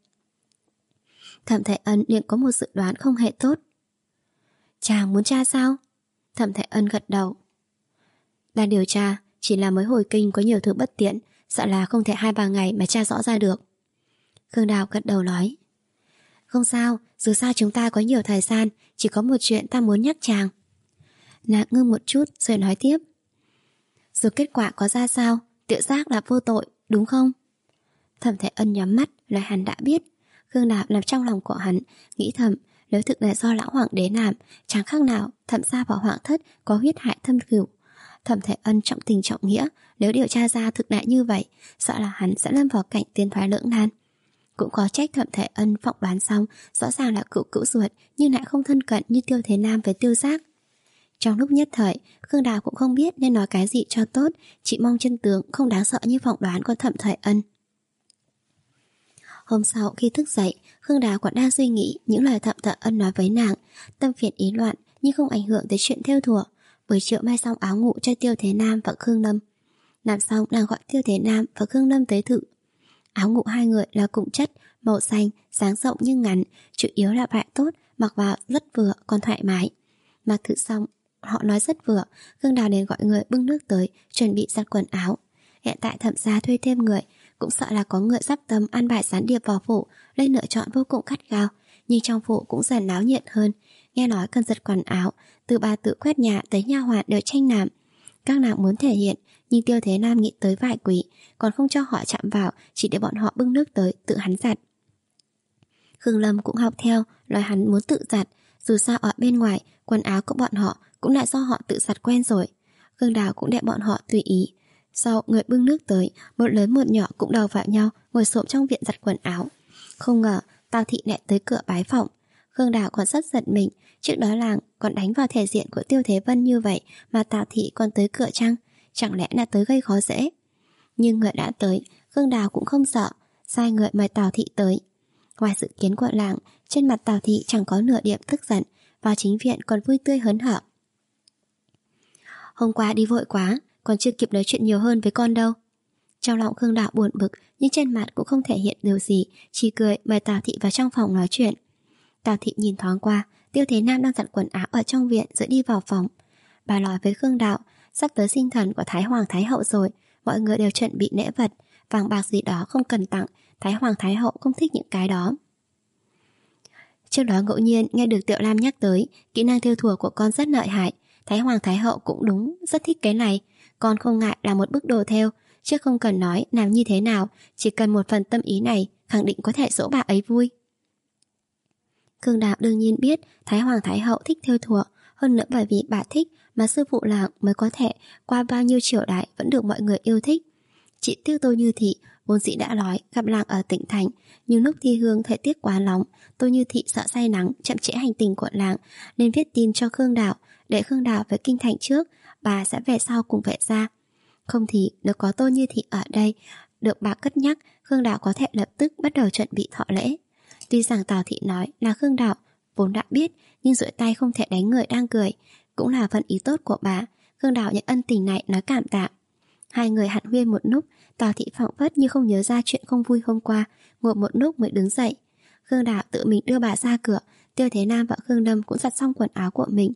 Thẩm Thái Ân liền có một dự đoán không hề tốt. Chàng muốn tra sao? Thẩm Thái Ân gật đầu. Đang điều tra, Chỉ là mới hồi kinh có nhiều thứ bất tiện, sợ là không thể hai ba ngày mà tra rõ ra được. Khương Đào gật đầu nói: Không sao, dù sao chúng ta có nhiều thời gian, chỉ có một chuyện ta muốn nhắc chàng. Nàng ngưng một chút rồi nói tiếp: Dù kết quả có ra sao, Tiểu Giác là vô tội, đúng không? Thẩm Thể Ân nhắm mắt, lời hắn đã biết. Khương Đào nằm trong lòng của hắn, nghĩ thầm, nếu thực là do lão hoàng đế làm, chẳng khác nào Thẩm gia và hoàng thất có huyết hại thâm cửu. Thẩm Thể Ân trọng tình trọng nghĩa, nếu điều tra ra thực lại như vậy, sợ là hắn sẽ lâm vào cảnh tiến thoái lưỡng nan. Cũng có trách Thẩm Thể Ân phỏng đoán xong, rõ ràng là cựu cữu ruột nhưng lại không thân cận như Tiêu Thế Nam với Tiêu Giác. Trong lúc nhất thời, Khương Đào cũng không biết nên nói cái gì cho tốt, chỉ mong chân tướng không đáng sợ như phỏng đoán của Thẩm Thể Ân. Hôm sau khi thức dậy, Khương Đào còn đang suy nghĩ những lời Thẩm Thể Ân nói với nàng, tâm phiền ý loạn nhưng không ảnh hưởng tới chuyện thêu thùa. Buổi chiều may xong áo ngủ cho Tiêu Thế Nam và Khương Lâm. Làm xong nàng gọi Tiêu Thế Nam và Khương Lâm tới thử. Áo ngủ hai người là cùng chất, màu xanh, dáng rộng nhưng ngắn, chủ yếu là vải tốt, mặc vào rất vừa còn thoải mái. Mặc thử xong, họ nói rất vừa. Khương Đào liền gọi người bưng nước tới, chuẩn bị giặt quần áo. Hiện tại Thẩm gia thuê thêm người, cũng sợ là có người sắp tâm ăn bài gián điệp vào phủ, nên lựa chọn vô cùng gắt gao. Nhưng trong phủ cũng dần náo nhiệt hơn. Nghe nói cần giặt quần áo, từ bà tự quét nhà tới nha hoàn đều tranh làm. Các nàng muốn thể hiện, nhưng Tiêu Thế Nam nghĩ tới vài quý, còn không cho họ chạm vào, chỉ để bọn họ bưng nước tới tự hắn giặt. Khương Lâm cũng học theo, nói hắn muốn tự giặt, dù sao ở bên ngoài quần áo của bọn họ cũng đã do họ tự giặt quen rồi. Khương Đào cũng để bọn họ tùy ý. Sau người bưng nước tới, một lớn một nhỏ cũng đầu vào nhau ngồi xổm trong viện giặt quần áo. Không ngờ Tào Thị lại tới cửa bái phỏng. Khương Đào còn rất giận mình, trước đó làng còn đánh vào thể diện của Tiêu Thế Vân như vậy mà Tào Thị còn tới cửa chăng? Chẳng lẽ là tới gây khó dễ? Nhưng người đã tới, Khương Đào cũng không sợ, sai người mời Tào Thị tới. Ngoài dự kiến của làng, trên mặt Tào Thị chẳng có nửa điểm tức giận, vào chính viện còn vui tươi hớn hở. Hôm qua đi vội quá, còn chưa kịp nói chuyện nhiều hơn với con đâu. Trong lòng Khương Đào buồn bực, nhưng trên mặt cũng không thể hiện điều gì, chỉ cười mời Tào Thị vào trong phòng nói chuyện. Tào Thị nhìn thoáng qua, Tiêu Thế Nam đang giặt quần áo ở trong viện rồi đi vào phòng. Bà nói với Khương Đào, sắp tới sinh thần của Thái Hoàng Thái Hậu rồi, mọi người đều chuẩn bị lễ vật, vàng bạc gì đó không cần tặng, Thái Hoàng Thái Hậu không thích những cái đó. Trước đó ngẫu nhiên nghe được Tiểu Lam nhắc tới, kỹ năng thêu thùa của con rất lợi hại, Thái Hoàng Thái Hậu cũng đúng, rất thích cái này. Con không ngại làm một bức đồ thêu, chứ không cần nói làm như thế nào, chỉ cần một phần tâm ý này, khẳng định có thể dỗ bà ấy vui. Khương Đào đương nhiên biết Thái Hoàng Thái Hậu thích thêu thùa, hơn nữa bởi vì bà thích mà sư phụ làng mới có thể qua bao nhiêu triều đại vẫn được mọi người yêu thích. Chị Tiêu Tô Như Thị vốn dĩ đã nói gặp làng ở tỉnh thành, nhưng lúc thi hương thời tiết quá nóng, Tô Như Thị sợ say nắng chậm trễ hành trình của làng nên viết tin cho Khương Đào để Khương Đào về kinh thành trước, bà sẽ về sau cùng vệ gia. Không thì nếu có Tô Như Thị ở đây được bà cất nhắc, Khương Đào có thể lập tức bắt đầu chuẩn bị thọ lễ. Tuy rằng Tào Thị nói là Khương Đào vốn đã biết, nhưng duỗi tay không thể đánh người đang cười, cũng là phần ý tốt của bà. Khương Đào nhận ân tình này nói cảm tạ. Hai người hàn huyên một lúc, Tào Thị phảng phất như không nhớ ra chuyện không vui hôm qua, ngồi một lúc mới đứng dậy. Khương Đào tự mình đưa bà ra cửa. Tiêu Thế Nam và Khương Lâm cũng giặt xong quần áo của mình.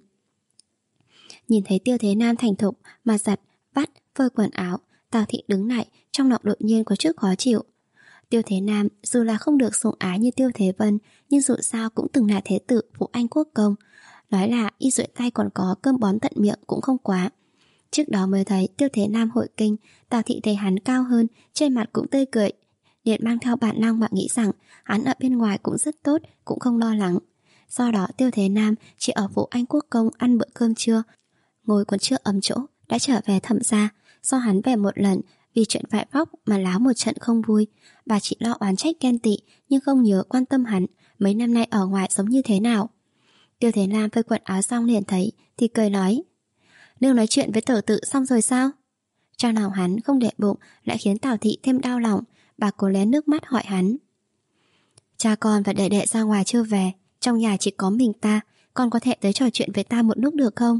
Nhìn thấy Tiêu Thế Nam thành thục mà giặt, vắt, phơi quần áo, Tào Thị đứng lại, trong lòng đột nhiên có chút khó chịu. Tiêu Thế Nam dù là không được sủng ái như Tiêu Thế Vân, nhưng dù sao cũng từng là thế tử phụ Anh Quốc công. Nói là y duỗi tay còn có cơm bón tận miệng cũng không quá. Trước đó mới thấy Tiêu Thế Nam hội kinh, Tào Thị thấy hắn cao hơn, trên mặt cũng tươi cười, liền mang theo bản năng mà nghĩ rằng hắn ở bên ngoài cũng rất tốt, cũng không lo lắng. Do đó Tiêu Thế Nam chỉ ở phủ Anh Quốc công ăn bữa cơm trưa, ngồi còn chưa ấm chỗ, đã trở về Thẩm gia. Do hắn về một lần vì chuyện vải vóc mà láo một trận không vui, bà chỉ lo oán trách ghen tị, nhưng không nhớ quan tâm hắn mấy năm nay ở ngoài sống như thế nào. Tiêu Thế Nam phơi quần áo xong liền thấy thì cười nói, nương nói chuyện với tẩu tự xong rồi sao? Trong lòng hắn không để bụng lại khiến Tào Thị thêm đau lòng. Bà cố lén nước mắt hỏi hắn, cha con và đệ đệ ra ngoài chưa về, trong nhà chỉ có mình ta, con có thể tới trò chuyện với ta một lúc được không?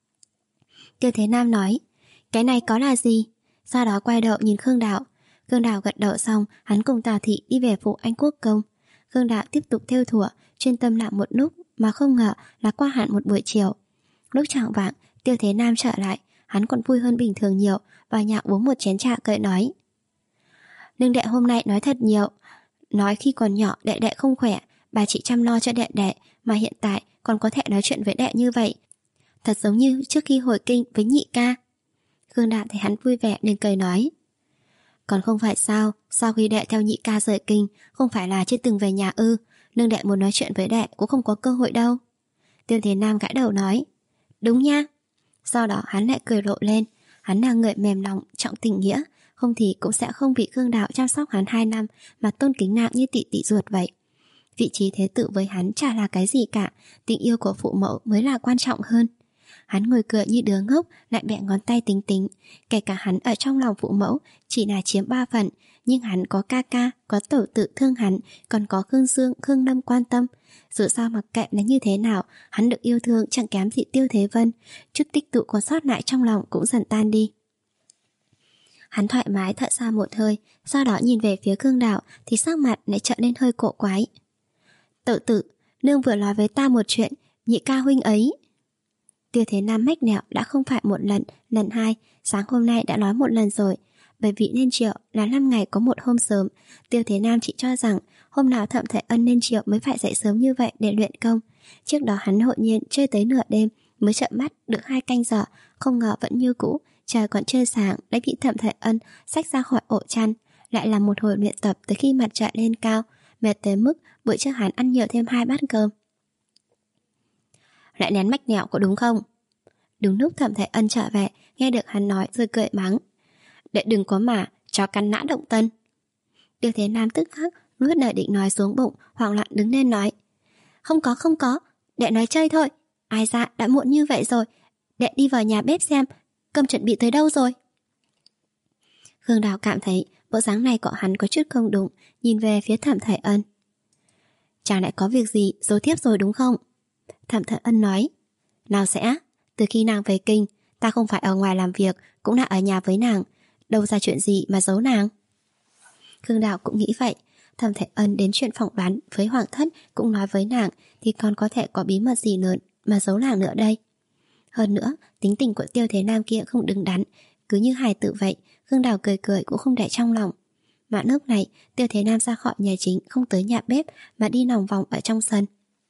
Tiêu Thế Nam nói, cái này có là gì? Sau đó quay đầu nhìn Khương Đào. Khương Đào gật đầu xong, hắn cùng Tào Thị đi về phủ Anh Quốc công. Khương Đào tiếp tục thêu thủa, chuyên tâm làm một lúc, mà không ngờ là qua hẳn một buổi chiều. Lúc chạng vạng, Tiêu Thế Nam trở lại, Hắn còn vui hơn bình thường nhiều, vào nhà uống một chén trà cười nói: Nương đệ hôm nay nói thật nhiều. Nói khi còn nhỏ đệ đệ không khỏe, bà chỉ chăm lo cho đệ đệ, mà hiện tại còn có thể nói chuyện với đệ như vậy. Thật giống như trước khi hồi kinh với nhị ca. Khương Đạo thấy hắn vui vẻ nên cười nói: Còn không phải sao, sau khi đệ theo nhị ca rời kinh, không phải là chưa từng về nhà ư? Nương đệ muốn nói chuyện với đệ cũng không có cơ hội đâu. Tiêu Thế Nam gãi đầu nói: Đúng nha. Sau đó hắn lại cười rộ lên. Hắn là người mềm lòng, trọng tình nghĩa, không thì cũng sẽ không bị Khương Đạo chăm sóc hắn hai năm mà tôn kính nặng như tỷ tỷ ruột vậy. Vị trí thế tử với hắn chả là cái gì cả, tình yêu của phụ mẫu mới là quan trọng hơn. Hắn ngồi cười như đứa ngốc, lại bẹ ngón tay tính tính. Kể cả hắn ở trong lòng phụ mẫu chỉ là chiếm ba phần, nhưng hắn có ca ca, có tẩu tự thương hắn, còn có Khương Dương, Khương Lâm quan tâm. Dù sao mặc kệ là như thế nào, hắn được yêu thương chẳng kém gì Tiêu Thế Vân. Chút tích tụ còn sót lại trong lòng cũng dần tan đi. Hắn thoải mái thở ra một hơi, sau đó nhìn về phía Khương Đạo thì sắc mặt lại trở nên hơi cổ quái. Tẩu tử, nương vừa nói với ta một chuyện, nhị ca huynh ấy. Tiêu Thế Nam mách nẹo đã không phải một lần, lần hai, sáng hôm nay đã nói một lần rồi. Bởi vì nên triệu là năm ngày có một hôm sớm, Tiêu Thế Nam chỉ cho rằng hôm nào Thẩm Thể Ân nên triệu mới phải dậy sớm như vậy để luyện công. Trước đó hắn hồn nhiên chơi tới nửa đêm mới chợp mắt được hai canh giờ, không ngờ vẫn như cũ, trời còn chưa sáng đã bị Thẩm Thể Ân xách ra khỏi ổ chăn. Lại là một hồi luyện tập tới khi mặt trời lên cao, mệt tới mức bữa trước hắn ăn nhiều thêm hai bát cơm. Lại nén mách nẹo có đúng không? Đúng lúc Thẩm Thể Ân trở về, nghe được hắn nói rồi cười mắng: Đệ đừng có mà cho cắn nã động tân. Tiêu Thế Nam tức khắc nuốt lời định nói xuống bụng, hoảng loạn đứng lên nói: Không có không có, đệ nói chơi thôi. Ai ra đã muộn như vậy rồi, đệ đi vào nhà bếp xem cơm chuẩn bị tới đâu rồi. Khương Đào cảm thấy bộ dáng này của hắn có chút không đúng, nhìn về phía Thẩm Thể Ân. Chàng lại có việc gì giấu tiếp rồi đúng không? Thẩm Thể Ân nói: Nào sẽ, từ khi nàng về kinh, ta không phải ở ngoài làm việc, cũng là ở nhà với nàng, đâu ra chuyện gì mà giấu nàng. Khương Đạo cũng nghĩ vậy. Thẩm Thể Ân đến chuyện phỏng đoán với Hoàng Thất cũng nói với nàng, thì còn có thể có bí mật gì nữa mà giấu nàng nữa đây. Hơn nữa, tính tình của Tiêu Thế Nam kia không đứng đắn, cứ như hài tử vậy. Khương Đào cười cười cũng không để trong lòng. Mà lúc này Tiêu Thế Nam ra khỏi nhà chính, không tới nhà bếp mà đi lòng vòng ở trong sân.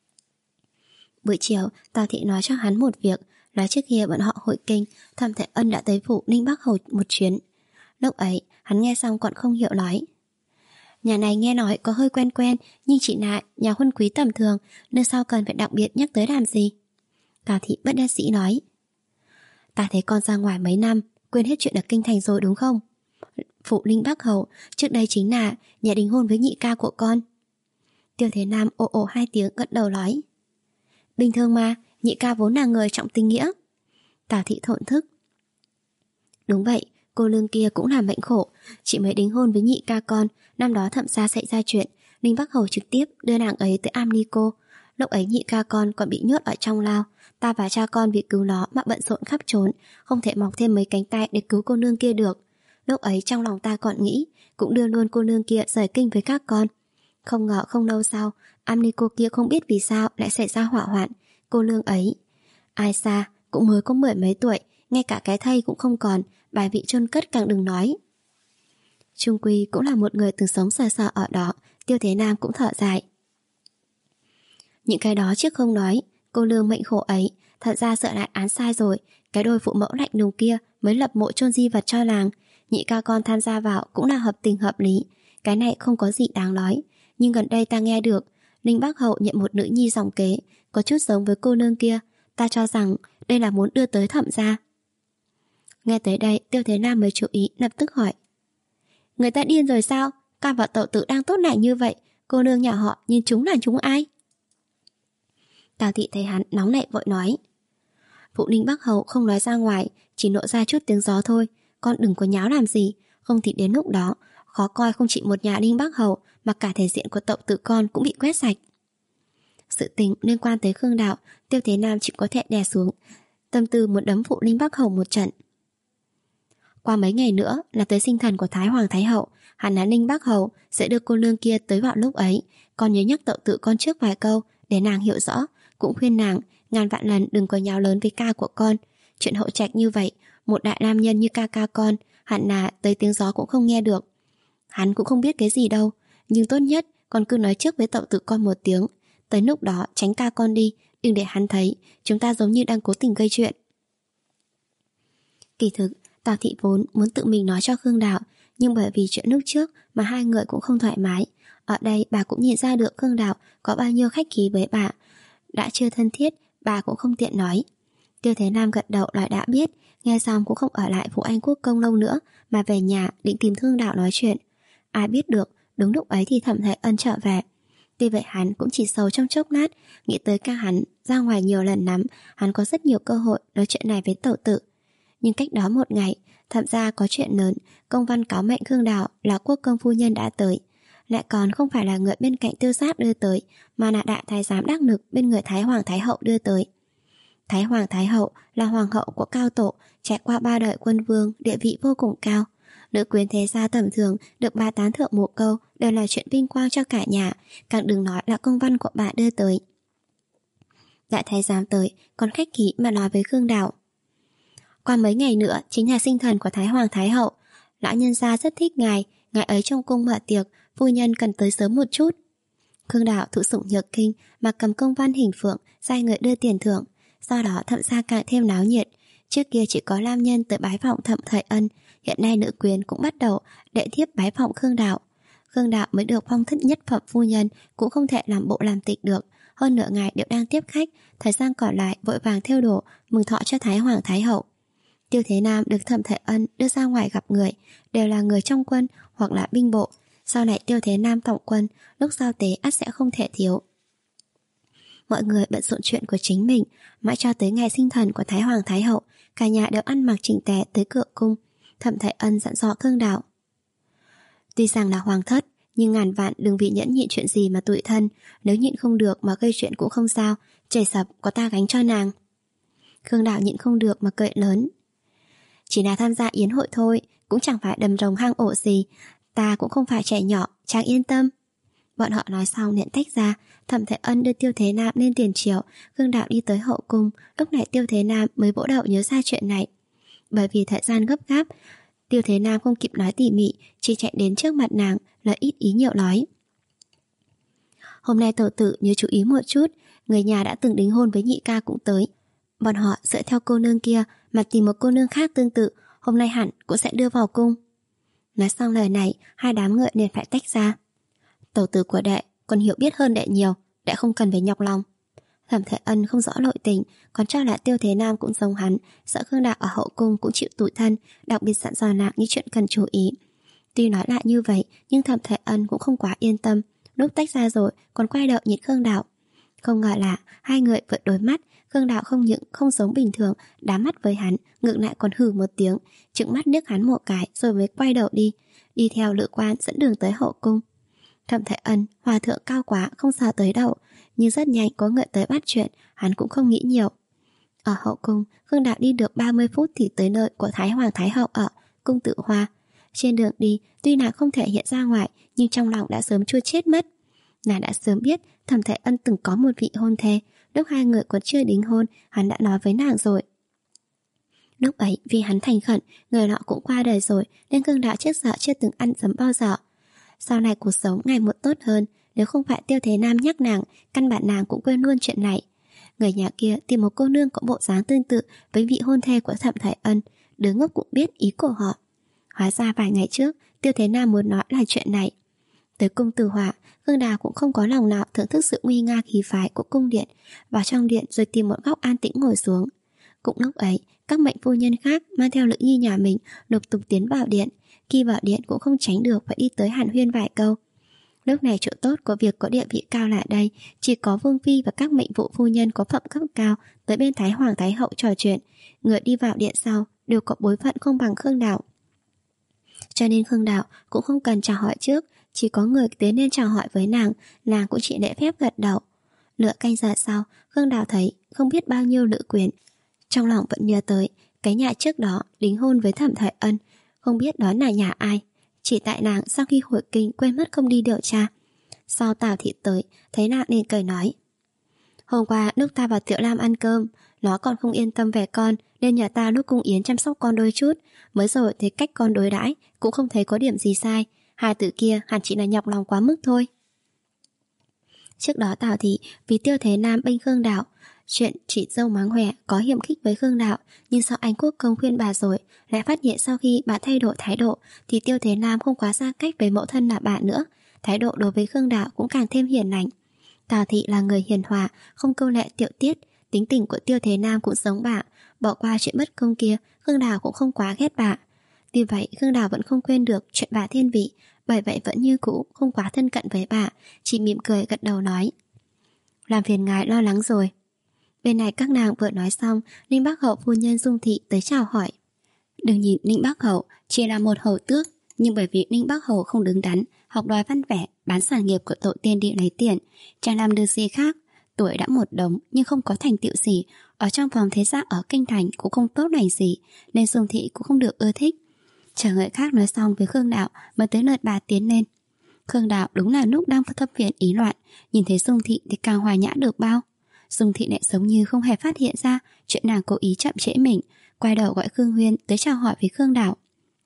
Buổi chiều, Tào Thị nói cho hắn một việc, là trước kia bọn họ hội kinh, Thẩm Thể Ân đã tới phủ Ninh Bắc Hầu một chuyến. Lúc ấy hắn nghe xong còn không hiểu nói: Nhà này nghe nói có hơi quen quen, nhưng chỉ là nhà huân quý tầm thường, nên sao cần phải đặc biệt nhắc tới làm gì? Tào Thị bất đắc dĩ nói: Ta thấy con ra ngoài mấy năm, quên hết chuyện ở kinh thành rồi đúng không? Phủ Ninh Bắc Hầu trước đây chính là nhà đính hôn với nhị ca của con. Tiêu Thế Nam ồ ồ hai tiếng gật đầu nói: Bình thường mà, nhị ca vốn là người trọng tình nghĩa. Tào Thị thổn thức: Đúng vậy, cô nương kia cũng là mệnh khổ, chị mới đính hôn với nhị ca con. Năm đó Thẩm gia xảy ra chuyện, Ninh Bắc Hầu trực tiếp đưa nàng ấy tới Amnico. Lúc ấy nhị ca con còn bị nhốt ở trong lao, ta và cha con vì cứu nó mà bận rộn khắp trốn, không thể mọc thêm mấy cánh tay để cứu cô nương kia được. Lúc ấy trong lòng ta còn nghĩ cũng đưa luôn cô nương kia rời kinh với các con. Không ngờ không lâu sau, Amnico kia không biết vì sao lại xảy ra hỏa hoạn. Cô nương ấy, ai xa, cũng mới có mười mấy tuổi, ngay cả cái thây cũng không còn, bài vị chôn cất càng đừng nói. Trung Quy cũng là một người từng sống sờ sờ ở đó. Tiêu Thế Nam cũng thở dài: Những cái đó trước không nói, cô nương mệnh khổ ấy thật ra sợ lại án sai rồi. Cái đôi phụ mẫu lạnh lùng kia mới lập mộ chôn di vật cho nàng. Nhị ca con tham gia vào cũng là hợp tình hợp lý, cái này không có gì đáng nói. Nhưng gần đây ta nghe được Ninh Bắc Hậu nhận một nữ nhi dòng kế, có chút giống với cô nương kia. Ta cho rằng đây là muốn đưa tới Thẩm gia. Nghe tới đây, Tiêu Thế Nam mới chú ý, lập tức hỏi: Người ta điên rồi sao? Ca và tẩu tử đang tốt lành như vậy, cô nương nhà họ nhìn chúng là chúng ai? Tào Thị thấy hắn nóng nảy vội nói: Phụ Ninh Bắc Hầu không nói ra ngoài, chỉ nộ ra chút tiếng gió thôi, con đừng có nháo làm gì, không thì đến lúc đó khó coi không chỉ một nhà Ninh Bắc Hầu mà cả thể diện của tẩu tử con cũng bị quét sạch. Sự tình liên quan tới Khương Đạo, Tiêu Thế Nam chỉ có thể đè xuống tâm tư muốn đấm Phụ Ninh Bắc Hầu một trận. Qua mấy ngày nữa là tới sinh thần của Thái Hoàng Thái Hậu, hẳn là Ninh Bắc Hầu sẽ đưa cô nương kia tới vào lúc ấy. Con nhớ nhắc tẩu tự con trước vài câu để nàng hiểu rõ, cũng khuyên nàng ngàn vạn lần đừng có nháo lớn với ca của con. Chuyện hậu trạch như vậy, một đại nam nhân như ca ca con hẳn là tới tiếng gió cũng không nghe được. Hắn cũng không biết cái gì đâu, nhưng tốt nhất con cứ nói trước với tậu tự con một tiếng. Tới lúc đó tránh ca con đi, đừng để hắn thấy chúng ta giống như đang cố tình gây chuyện. Kỳ thực Tào thị vốn muốn tự mình nói cho Khương Đạo, nhưng bởi vì chuyện lúc trước mà hai người cũng không thoải mái. Ở đây bà cũng nhìn ra được Khương Đạo có bao nhiêu khách khí với bà. Đã chưa thân thiết, bà cũng không tiện nói. Tiêu Thế Nam gật đầu nói đã biết, nghe xong cũng không ở lại phủ Anh Quốc công lâu nữa, mà về nhà định tìm Khương Đạo nói chuyện. Ai biết được, đúng lúc ấy thì Thẩm Thái Ân trở về. Tuy vậy hắn cũng chỉ sầu trong chốc lát, nghĩ tới ca hắn ra ngoài nhiều lần lắm, hắn có rất nhiều cơ hội nói chuyện này với tẩu tự. Nhưng cách đó một ngày, thậm ra có chuyện lớn, công văn cáo mệnh Khương Đạo là quốc công phu nhân đã tới. Lại còn không phải là người bên cạnh Tiêu Sát đưa tới, mà là đại thái giám đắc lực bên người Thái Hoàng Thái Hậu đưa tới. Thái Hoàng Thái Hậu là hoàng hậu của cao tổ, trải qua ba đời quân vương, địa vị vô cùng cao. Nữ quyến thế gia tầm thường được bà tán thưởng một câu đều là chuyện vinh quang cho cả nhà, càng đừng nói là công văn của bà đưa tới. Đại thái giám tới, còn khách khí mà nói với Khương Đạo. Qua mấy ngày nữa chính là sinh thần của Thái Hoàng Thái Hậu. Lão nhân gia rất thích ngài, ngài ấy trong cung mở tiệc, phu nhân cần tới sớm một chút. Khương Đạo thụ sủng nhược kinh mà cầm công văn hình phượng, sai người đưa tiền thưởng. Sau đó thậm ra càng thêm náo nhiệt. Trước kia chỉ có nam nhân tới bái vọng Thẩm Thời Ân, hiện nay nữ quyến cũng bắt đầu đệ thiếp bái vọng Khương Đạo. Khương Đạo mới được phong thích nhất phẩm phu nhân, cũng không thể làm bộ làm tịch được. Hơn nửa ngày đều đang tiếp khách, thời gian còn lại vội vàng thêu đổ mừng thọ cho Thái Hoàng Thái Hậu. Tiêu Thế Nam được Thẩm Thời Ân đưa ra ngoài gặp người, đều là người trong quân hoặc là binh bộ. Sau này Tiêu Thế Nam tổng quân, lúc giao tế ắt sẽ không thể thiếu. Mọi người bận rộn chuyện của chính mình, mãi cho tới ngày sinh thần của Thái Hoàng Thái Hậu, cả nhà đều ăn mặc chỉnh tề tới cửa cung. Thẩm Thời Ân dặn dò Khương Đạo. Tuy rằng là hoàng thất, nhưng ngàn vạn đừng vì nhẫn nhịn chuyện gì mà tủi thân. Nếu nhịn không được mà gây chuyện cũng không sao, trời sập có ta gánh cho nàng. Khương Đạo nhịn không được mà cười lớn. Chỉ là tham gia yến hội thôi, cũng chẳng phải đầm rồng hang ổ gì. Ta cũng không phải trẻ nhỏ, chàng yên tâm. Bọn họ nói xong liền tách ra. Thẩm Thời Ân đưa Tiêu Thế Nam lên tiền triệu, Khương Đạo đi tới hậu cung. Lúc này Tiêu Thế Nam mới vỗ đầu nhớ ra chuyện này. Bởi vì thời gian gấp gáp, Tiêu Thế Nam không kịp nói tỉ mỉ, chỉ chạy đến trước mặt nàng, là ít ý nhiều nói. Hôm nay tẩu tử nhớ chú ý một chút, người nhà đã từng đính hôn với nhị ca cũng tới. Bọn họ dựa theo cô nương kia mà tìm một cô nương khác tương tự, hôm nay hẳn cũng sẽ đưa vào cung. Nói xong lời này, hai đám ngựa liền phải tách ra. Tẩu tử của đệ còn hiểu biết hơn đệ nhiều, đệ không cần phải nhọc lòng. Thẩm Thời Ân không rõ nội tình, còn cho là Tiêu Thế Nam cũng giống hắn, sợ Khương Đạo ở hậu cung cũng chịu tủi thân, đặc biệt dặn dò nàng những chuyện cần chú ý. Tuy nói lại như vậy, nhưng Thẩm Thời Ân cũng không quá yên tâm. Lúc tách ra rồi, còn quay đầu nhìn Khương Đạo. Không ngờ là hai người vẫn đối mắt. Khương Đạo không những không giống bình thường, đá mắt với hắn, ngược lại còn hừ một tiếng, trừng mắt liếc hắn một cái rồi mới quay đầu đi, đi theo lữ quan dẫn đường tới hậu cung. Thẩm Thời Ân, hòa thượng cao quá không sao tới đâu, nhưng rất nhanh có người tới bắt chuyện, hắn cũng không nghĩ nhiều. Ở hậu cung, Khương Đạo đi được ba mươi phút thì tới nơi của Thái Hoàng Thái Hậu ở cung Tự Hoa. Trên đường đi, tuy nàng không thể hiện ra ngoài, nhưng trong lòng đã sớm chua chết mất. Nàng đã sớm biết Thẩm Thời Ân từng có một vị hôn thê, lúc hai người còn chưa đính hôn, hắn đã nói với nàng rồi. Lúc ấy vì hắn thành khẩn, người nọ cũng qua đời rồi, nên Khương Đạo trước giờ chưa từng ăn dấm bao giờ. Sau này cuộc sống ngày một tốt hơn, nếu không phải Tiêu Thế Nam nhắc nàng, căn bản nàng cũng quên luôn chuyện này. Người nhà kia tìm một cô nương có bộ dáng tương tự với vị hôn thê của Thẩm Thời Ân, đứa ngốc cũng biết ý của họ. Hóa ra vài ngày trước, Tiêu Thế Nam muốn nói là chuyện này. Tới cung Từ Họa, Khương Đào cũng không có lòng nào thưởng thức sự nguy nga khí phái của cung điện, vào trong điện rồi tìm một góc an tĩnh ngồi xuống. Cũng lúc ấy, các mệnh phu nhân khác mang theo nữ nhi nhà mình lục tục tiến vào điện. Khi vào điện cũng không tránh được phải đi tới hàn huyên vài câu. Lúc này chỗ tốt của việc có địa vị cao lại đây, chỉ có vương phi và các mệnh vụ phu nhân có phẩm cấp cao tới bên Thái Hoàng Thái Hậu trò chuyện. Người đi vào điện sau đều có bối phận không bằng Khương Đào, cho nên Khương Đào cũng không cần chào hỏi trước, chỉ có người tiến lên chào hỏi với nàng, nàng cũng chỉ lễ phép gật đầu. Nửa canh giờ sau, Khương Đào thấy không biết bao nhiêu nữ quyến, trong lòng vẫn nhớ tới cái nhà trước đó đính hôn với Thẩm Thời Ân, không biết đó là nhà ai. Chỉ tại nàng sau khi hồi kinh quên mất không đi điều tra. Sau Tào thị tới, thấy nàng nên cười nói: "Hôm qua lúc ta vào Tiểu Lam ăn cơm, Nó còn không yên tâm về con nên nhờ ta lúc cung yến chăm sóc con đôi chút. Mới rồi thấy cách con đối đãi cũng không thấy có điểm gì sai. Hai tự kia hẳn chỉ là nhọc lòng quá mức thôi. Trước đó Tào thị vì Tiêu Thế Nam bênh Khương Đạo, chuyện chị dâu mắng hòe có hiềm khích với Khương Đạo, nhưng sau anh Quốc công khuyên bà rồi, lại phát hiện sau khi bà thay đổi thái độ thì Tiêu Thế Nam không quá xa cách với mẫu thân là bà nữa, thái độ đối với Khương Đạo cũng càng thêm hiền lành. Tào thị là người hiền hòa, không câu nệ tiệu tiết, tính tình của Tiêu Thế Nam cũng giống bà, bỏ qua chuyện bất công kia, Khương Đạo cũng không quá ghét bà. Tuy vậy Khương Đạo vẫn không quên được chuyện bà thiên vị, bởi vậy vẫn như cũ không quá thân cận với bà, chỉ mỉm cười gật đầu nói: làm phiền ngài lo lắng rồi. Bên này các nàng vừa nói xong, Ninh Bắc Hậu phu nhân Dung Thị tới chào hỏi. Đừng nhìn Ninh Bắc Hậu chỉ là một hầu tước, nhưng bởi vì Ninh Bắc Hậu không đứng đắn, học đòi văn vẻ, bán sản nghiệp của tổ tiên đi lấy tiền, chẳng làm được gì khác. Tuổi đã một đống nhưng không có thành tựu gì, ở trong vòng thế gia ở kinh thành cũng không tốt lành gì, nên Dung Thị cũng không được ưa thích. Chờ người khác nói xong với Khương Đạo mới tới lượt bà tiến lên. Khương Đạo đúng là lúc đang thấp viện ý loạn, nhìn thấy Dung Thị thì càng hòa nhã được bao. Dung Thị lại giống như không hề phát hiện ra chuyện nàng cố ý chậm trễ mình, quay đầu gọi Khương Huyên tới chào hỏi với Khương Đạo.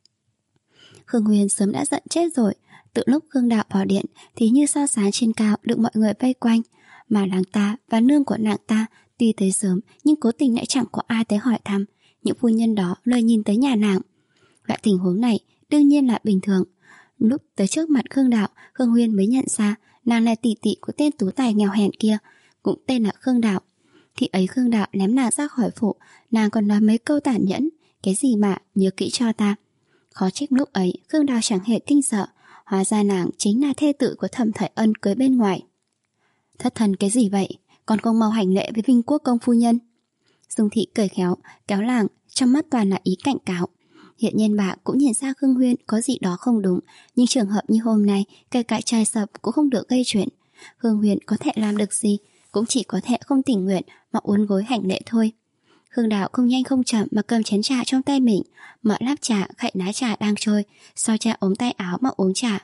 Khương Huyên sớm đã giận chết rồi, từ lúc Khương Đạo vào điện thì như sao sáng trên cao được mọi người vây quanh, mà nàng ta và nương của nàng ta tuy tới sớm nhưng cố tình lại chẳng có ai tới hỏi thăm. Những phu nhân đó lời nhìn tới nhà nàng. Loại tình huống này đương nhiên là bình thường. Lúc tới trước mặt Khương Đạo, Khương Huyên mới nhận ra nàng là tỷ tỷ của tên tú tài nghèo hèn kia, cũng tên là Khương Đạo. Khi ấy Khương Đạo ném nàng ra khỏi phủ, nàng còn nói mấy câu tàn nhẫn: cái gì mà nhớ kỹ cho ta. Khó trách lúc ấy Khương Đạo chẳng hề kinh sợ, hóa ra nàng chính là thê tử của Thẩm Thời Ân cưới bên ngoài. Thất thần cái gì vậy, còn không mau hành lễ với Vinh Quốc công phu nhân. Dung Thị cười khéo kéo nàng, trong mắt toàn là ý cảnh cáo. Hiện nhiên bà cũng nhìn ra Khương Huyên có gì đó không đúng, nhưng trường hợp như hôm nay kể cả trai sập cũng không được gây chuyện. Khương Huyên có thể làm được gì, cũng chỉ có thể không tình nguyện mà uốn gối hành lễ thôi. Khương Đạo không nhanh không chậm mà cầm chén trà trong tay mình, mở láp trà khạy lá trà đang trôi, sau trà ống tay áo mà uống trà.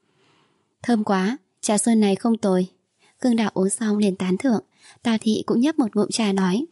Thơm quá, trà xuân này không tồi. Khương Đạo uống xong liền tán thưởng. Tào thị cũng nhấp một ngụm trà nói: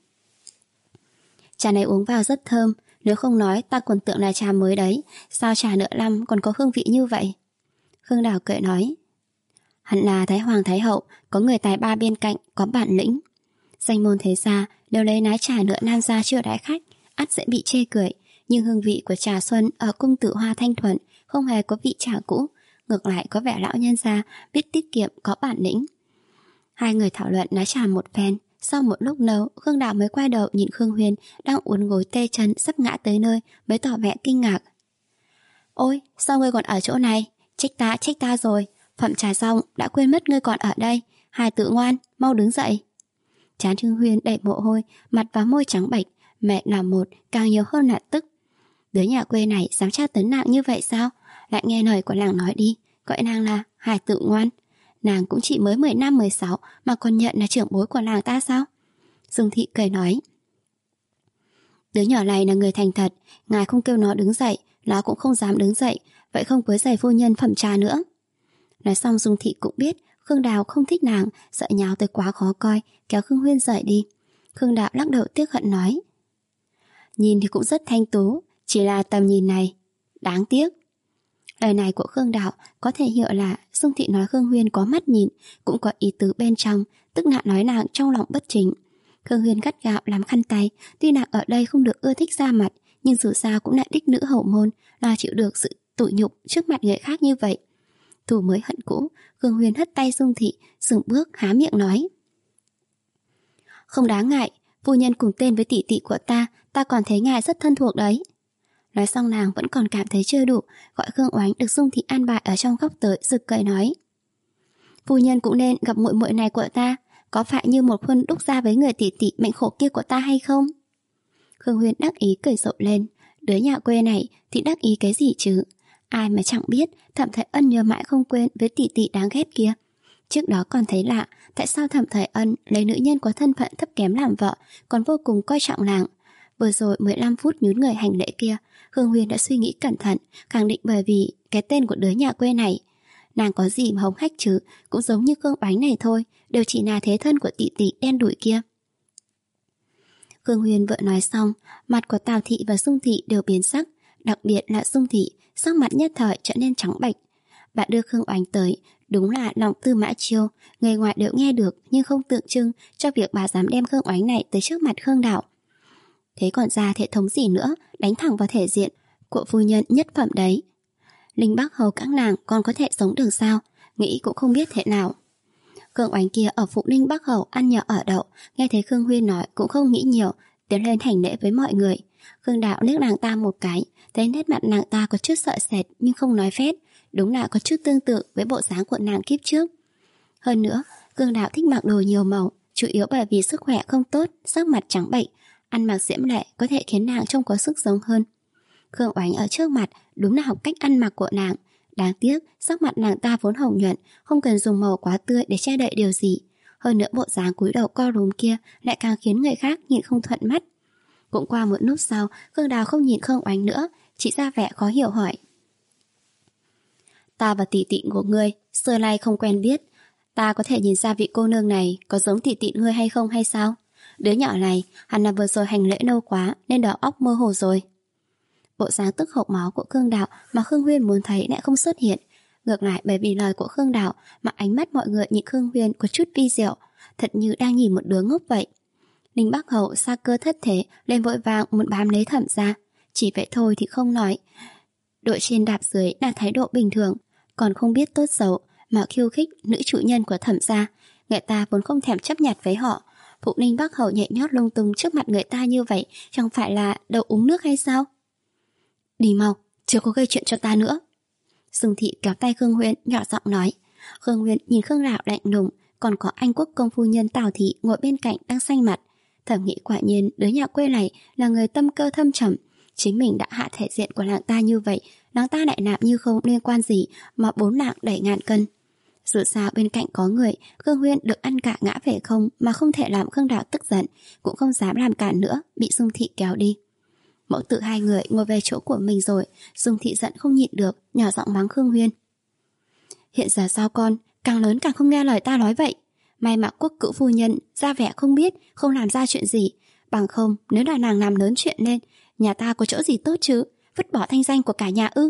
trà này uống vào rất thơm, nếu không nói ta còn tưởng là trà mới đấy, sao trà nửa năm còn có hương vị như vậy. Khương Đạo cười nói: hẳn là Thái Hoàng Thái Hậu có người tài ba bên cạnh, có bản lĩnh. Danh môn thế gia đều lấy lá trà nửa năm ra chiêu đãi khách, ắt sẽ bị chê cười, nhưng hương vị của trà xuân ở cung Tử Hoa Thanh Thuận không hề có vị trà cũ, ngược lại có vẻ lão nhân gia biết tiết kiệm, có bản lĩnh. Hai người thảo luận lá trà một phen. Sau một lúc lâu, Khương Đạo mới quay đầu nhìn Khương Huyên đang uốn gối tê chân sắp ngã tới nơi, mới tỏ vẻ kinh ngạc. Ôi, sao ngươi còn ở chỗ này? Trách ta, trách ta rồi. Phẩm trà xong đã quên mất ngươi còn ở đây. Hài tử ngoan, mau đứng dậy. Trán Khương Huyên đầy mồ hôi, mặt và môi trắng bệch, mẹ là một, càng nhiều hơn là tức. Đứa nhà quê này dám tra tấn nàng như vậy sao? Lại nghe lời của nàng nói đi, gọi nàng là hài tử ngoan. Nàng cũng chỉ mới mười năm mười sáu mà còn nhận là trưởng bối của nàng ta sao? Dung Thị cười nói: đứa nhỏ này là người thành thật, ngài không kêu nó đứng dậy, nó cũng không dám đứng dậy, vậy không quấy rầy phu nhân phẩm trà nữa. Nói xong Dung Thị cũng biết Khương Đạo không thích nàng, sợ nháo tới quá khó coi, kéo Khương Huyên dậy đi. Khương Đạo lắc đầu tiếc hận nói: nhìn thì cũng rất thanh tú, chỉ là tầm nhìn này, đáng tiếc. Lời này của Khương Đạo có thể hiểu là Dung Thị nói Khương Huyên có mắt nhìn, cũng có ý tứ bên trong, tức là nói nàng trong lòng bất chính. Khương Huyên gắt gạo làm khăn tay, tuy nàng ở đây không được ưa thích ra mặt, nhưng dù sao cũng là đích nữ hậu môn, là chịu được sự tủi nhục trước mặt người khác như vậy. Thù mới hận cũ, Khương Huyên hất tay Dung Thị, dừng bước há miệng nói: không đáng ngại, phu nhân cùng tên với tỷ tỷ của ta, ta còn thấy ngài rất thân thuộc đấy. Nói xong nàng vẫn còn cảm thấy chưa đủ, gọi Khương Oánh được Dung Thị an bài ở trong góc tới, rực cười nói: phu nhân cũng nên gặp muội muội này của ta, có phải như một khuôn đúc ra với người tỷ tỷ mệnh khổ kia của ta hay không? Khương Huyên đắc ý cười rộ lên, đứa nhà quê này thì đắc ý cái gì chứ? Ai mà chẳng biết Thẩm Thời Ân nhớ mãi không quên với tỷ tỷ đáng ghét kia. Trước đó còn thấy lạ, tại sao Thẩm Thời Ân lấy nữ nhân có thân phận thấp kém làm vợ, còn vô cùng coi trọng nàng. Vừa rồi mười lăm phút nhún người hành lễ kia, Khương Huyên đã suy nghĩ cẩn thận, khẳng định bởi vì cái tên của đứa nhà quê này. Nàng có gì mà hống hách chứ, cũng giống như Khương Oánh này thôi, đều chỉ là thế thân của tỷ tỷ đen đủi kia. Khương Huyên vừa nói xong, mặt của Tào Thị và Dung Thị đều biến sắc, đặc biệt là Dung Thị, sắc mặt nhất thời trở nên trắng bệch. Bạn đưa Khương Oánh tới, đúng là lòng Tư Mã Chiêu, người ngoài đều nghe được nhưng không tượng trưng cho việc bà dám đem Khương Oánh này tới trước mặt Khương Đạo. Thế còn ra thể thống gì nữa, đánh thẳng vào thể diện của phu nhân nhất phẩm đấy. Linh Bắc Hầu các nàng còn có thể sống được sao, nghĩ cũng không biết thế nào. Khương Oánh kia ở phụ Linh Bắc Hầu ăn nhờ ở đậu, nghe thấy Khương Huyên nói cũng không nghĩ nhiều, tiến lên hành lễ với mọi người. Khương Đạo liếc nàng ta một cái, thấy nét mặt nàng ta có chút sợ sệt nhưng không nói phét, đúng là có chút tương tự với bộ dáng của nàng kiếp trước. Hơn nữa, Khương Đạo thích mặc đồ nhiều màu, chủ yếu bởi vì sức khỏe không tốt, sắc mặt trắng bệch, ăn mặc diễm lệ có thể khiến nàng trông có sức sống hơn. Khương Oánh ở trước mặt đúng là học cách ăn mặc của nàng. Đáng tiếc, sắc mặt nàng ta vốn hồng nhuận, không cần dùng màu quá tươi để che đậy điều gì. Hơn nữa bộ dáng cúi đầu co rúm kia lại càng khiến người khác nhìn không thuận mắt. Cũng qua một lúc sau, Khương Đào không nhìn Khương Oánh nữa, chỉ ra vẻ khó hiểu hỏi. Ta và tỷ tỷ của ngươi, xưa nay không quen biết. Ta có thể nhìn ra vị cô nương này có giống tỷ tỷ ngươi hay không hay sao? Đứa nhỏ này, hẳn là vừa rồi hành lễ lâu quá nên đầu óc mơ hồ rồi. Bộ dáng tức hộc máu của Khương Đạo mà Khương Huyên muốn thấy lại không xuất hiện. Ngược lại bởi vì lời của Khương Đạo mà ánh mắt mọi người nhìn Khương Huyên có chút vi diệu, thật như đang nhìn một đứa ngốc vậy. Ninh Bắc Hậu xa cơ thất thế lên vội vàng muốn bám lấy Thẩm gia, chỉ vậy thôi thì không nói. Đội trên đạp dưới là thái độ bình thường, còn không biết tốt xấu mà khiêu khích nữ chủ nhân của Thẩm gia. Người ta vốn không thèm chấp nhặt với họ. Phụ Ninh Bắc Hậu nhảy nhót lung tung trước mặt người ta như vậy, chẳng phải là đầu uống nước hay sao? Đi mau, chưa có gây chuyện cho ta nữa. Dung Thị kéo tay Khương Huyên nhỏ giọng nói. Khương Huyên nhìn Khương Đạo lạnh lùng, còn có anh quốc công phu nhân Tào Thị ngồi bên cạnh đang xanh mặt. Thẩm nghĩ quả nhiên đứa nhà quê này là người tâm cơ thâm trầm. Chính mình đã hạ thể diện của nàng ta như vậy, nàng ta lại nạp như không liên quan gì mà bốn lạng đẩy ngàn cân. Dù sao bên cạnh có người, Khương Huyên được ăn cả ngã về không mà không thể làm Khương Đạo tức giận, cũng không dám làm cản nữa, bị Dung Thị kéo đi. Mẫu tự hai người ngồi về chỗ của mình rồi, Dung Thị giận không nhịn được, nhỏ giọng mắng Khương Huyên. Hiện giờ sao con, càng lớn càng không nghe lời ta nói vậy. May mà quốc cữu phu nhân ra vẻ không biết, không làm ra chuyện gì. Bằng không, nếu là nàng làm lớn chuyện lên, nhà ta có chỗ gì tốt chứ, vứt bỏ thanh danh của cả nhà ư.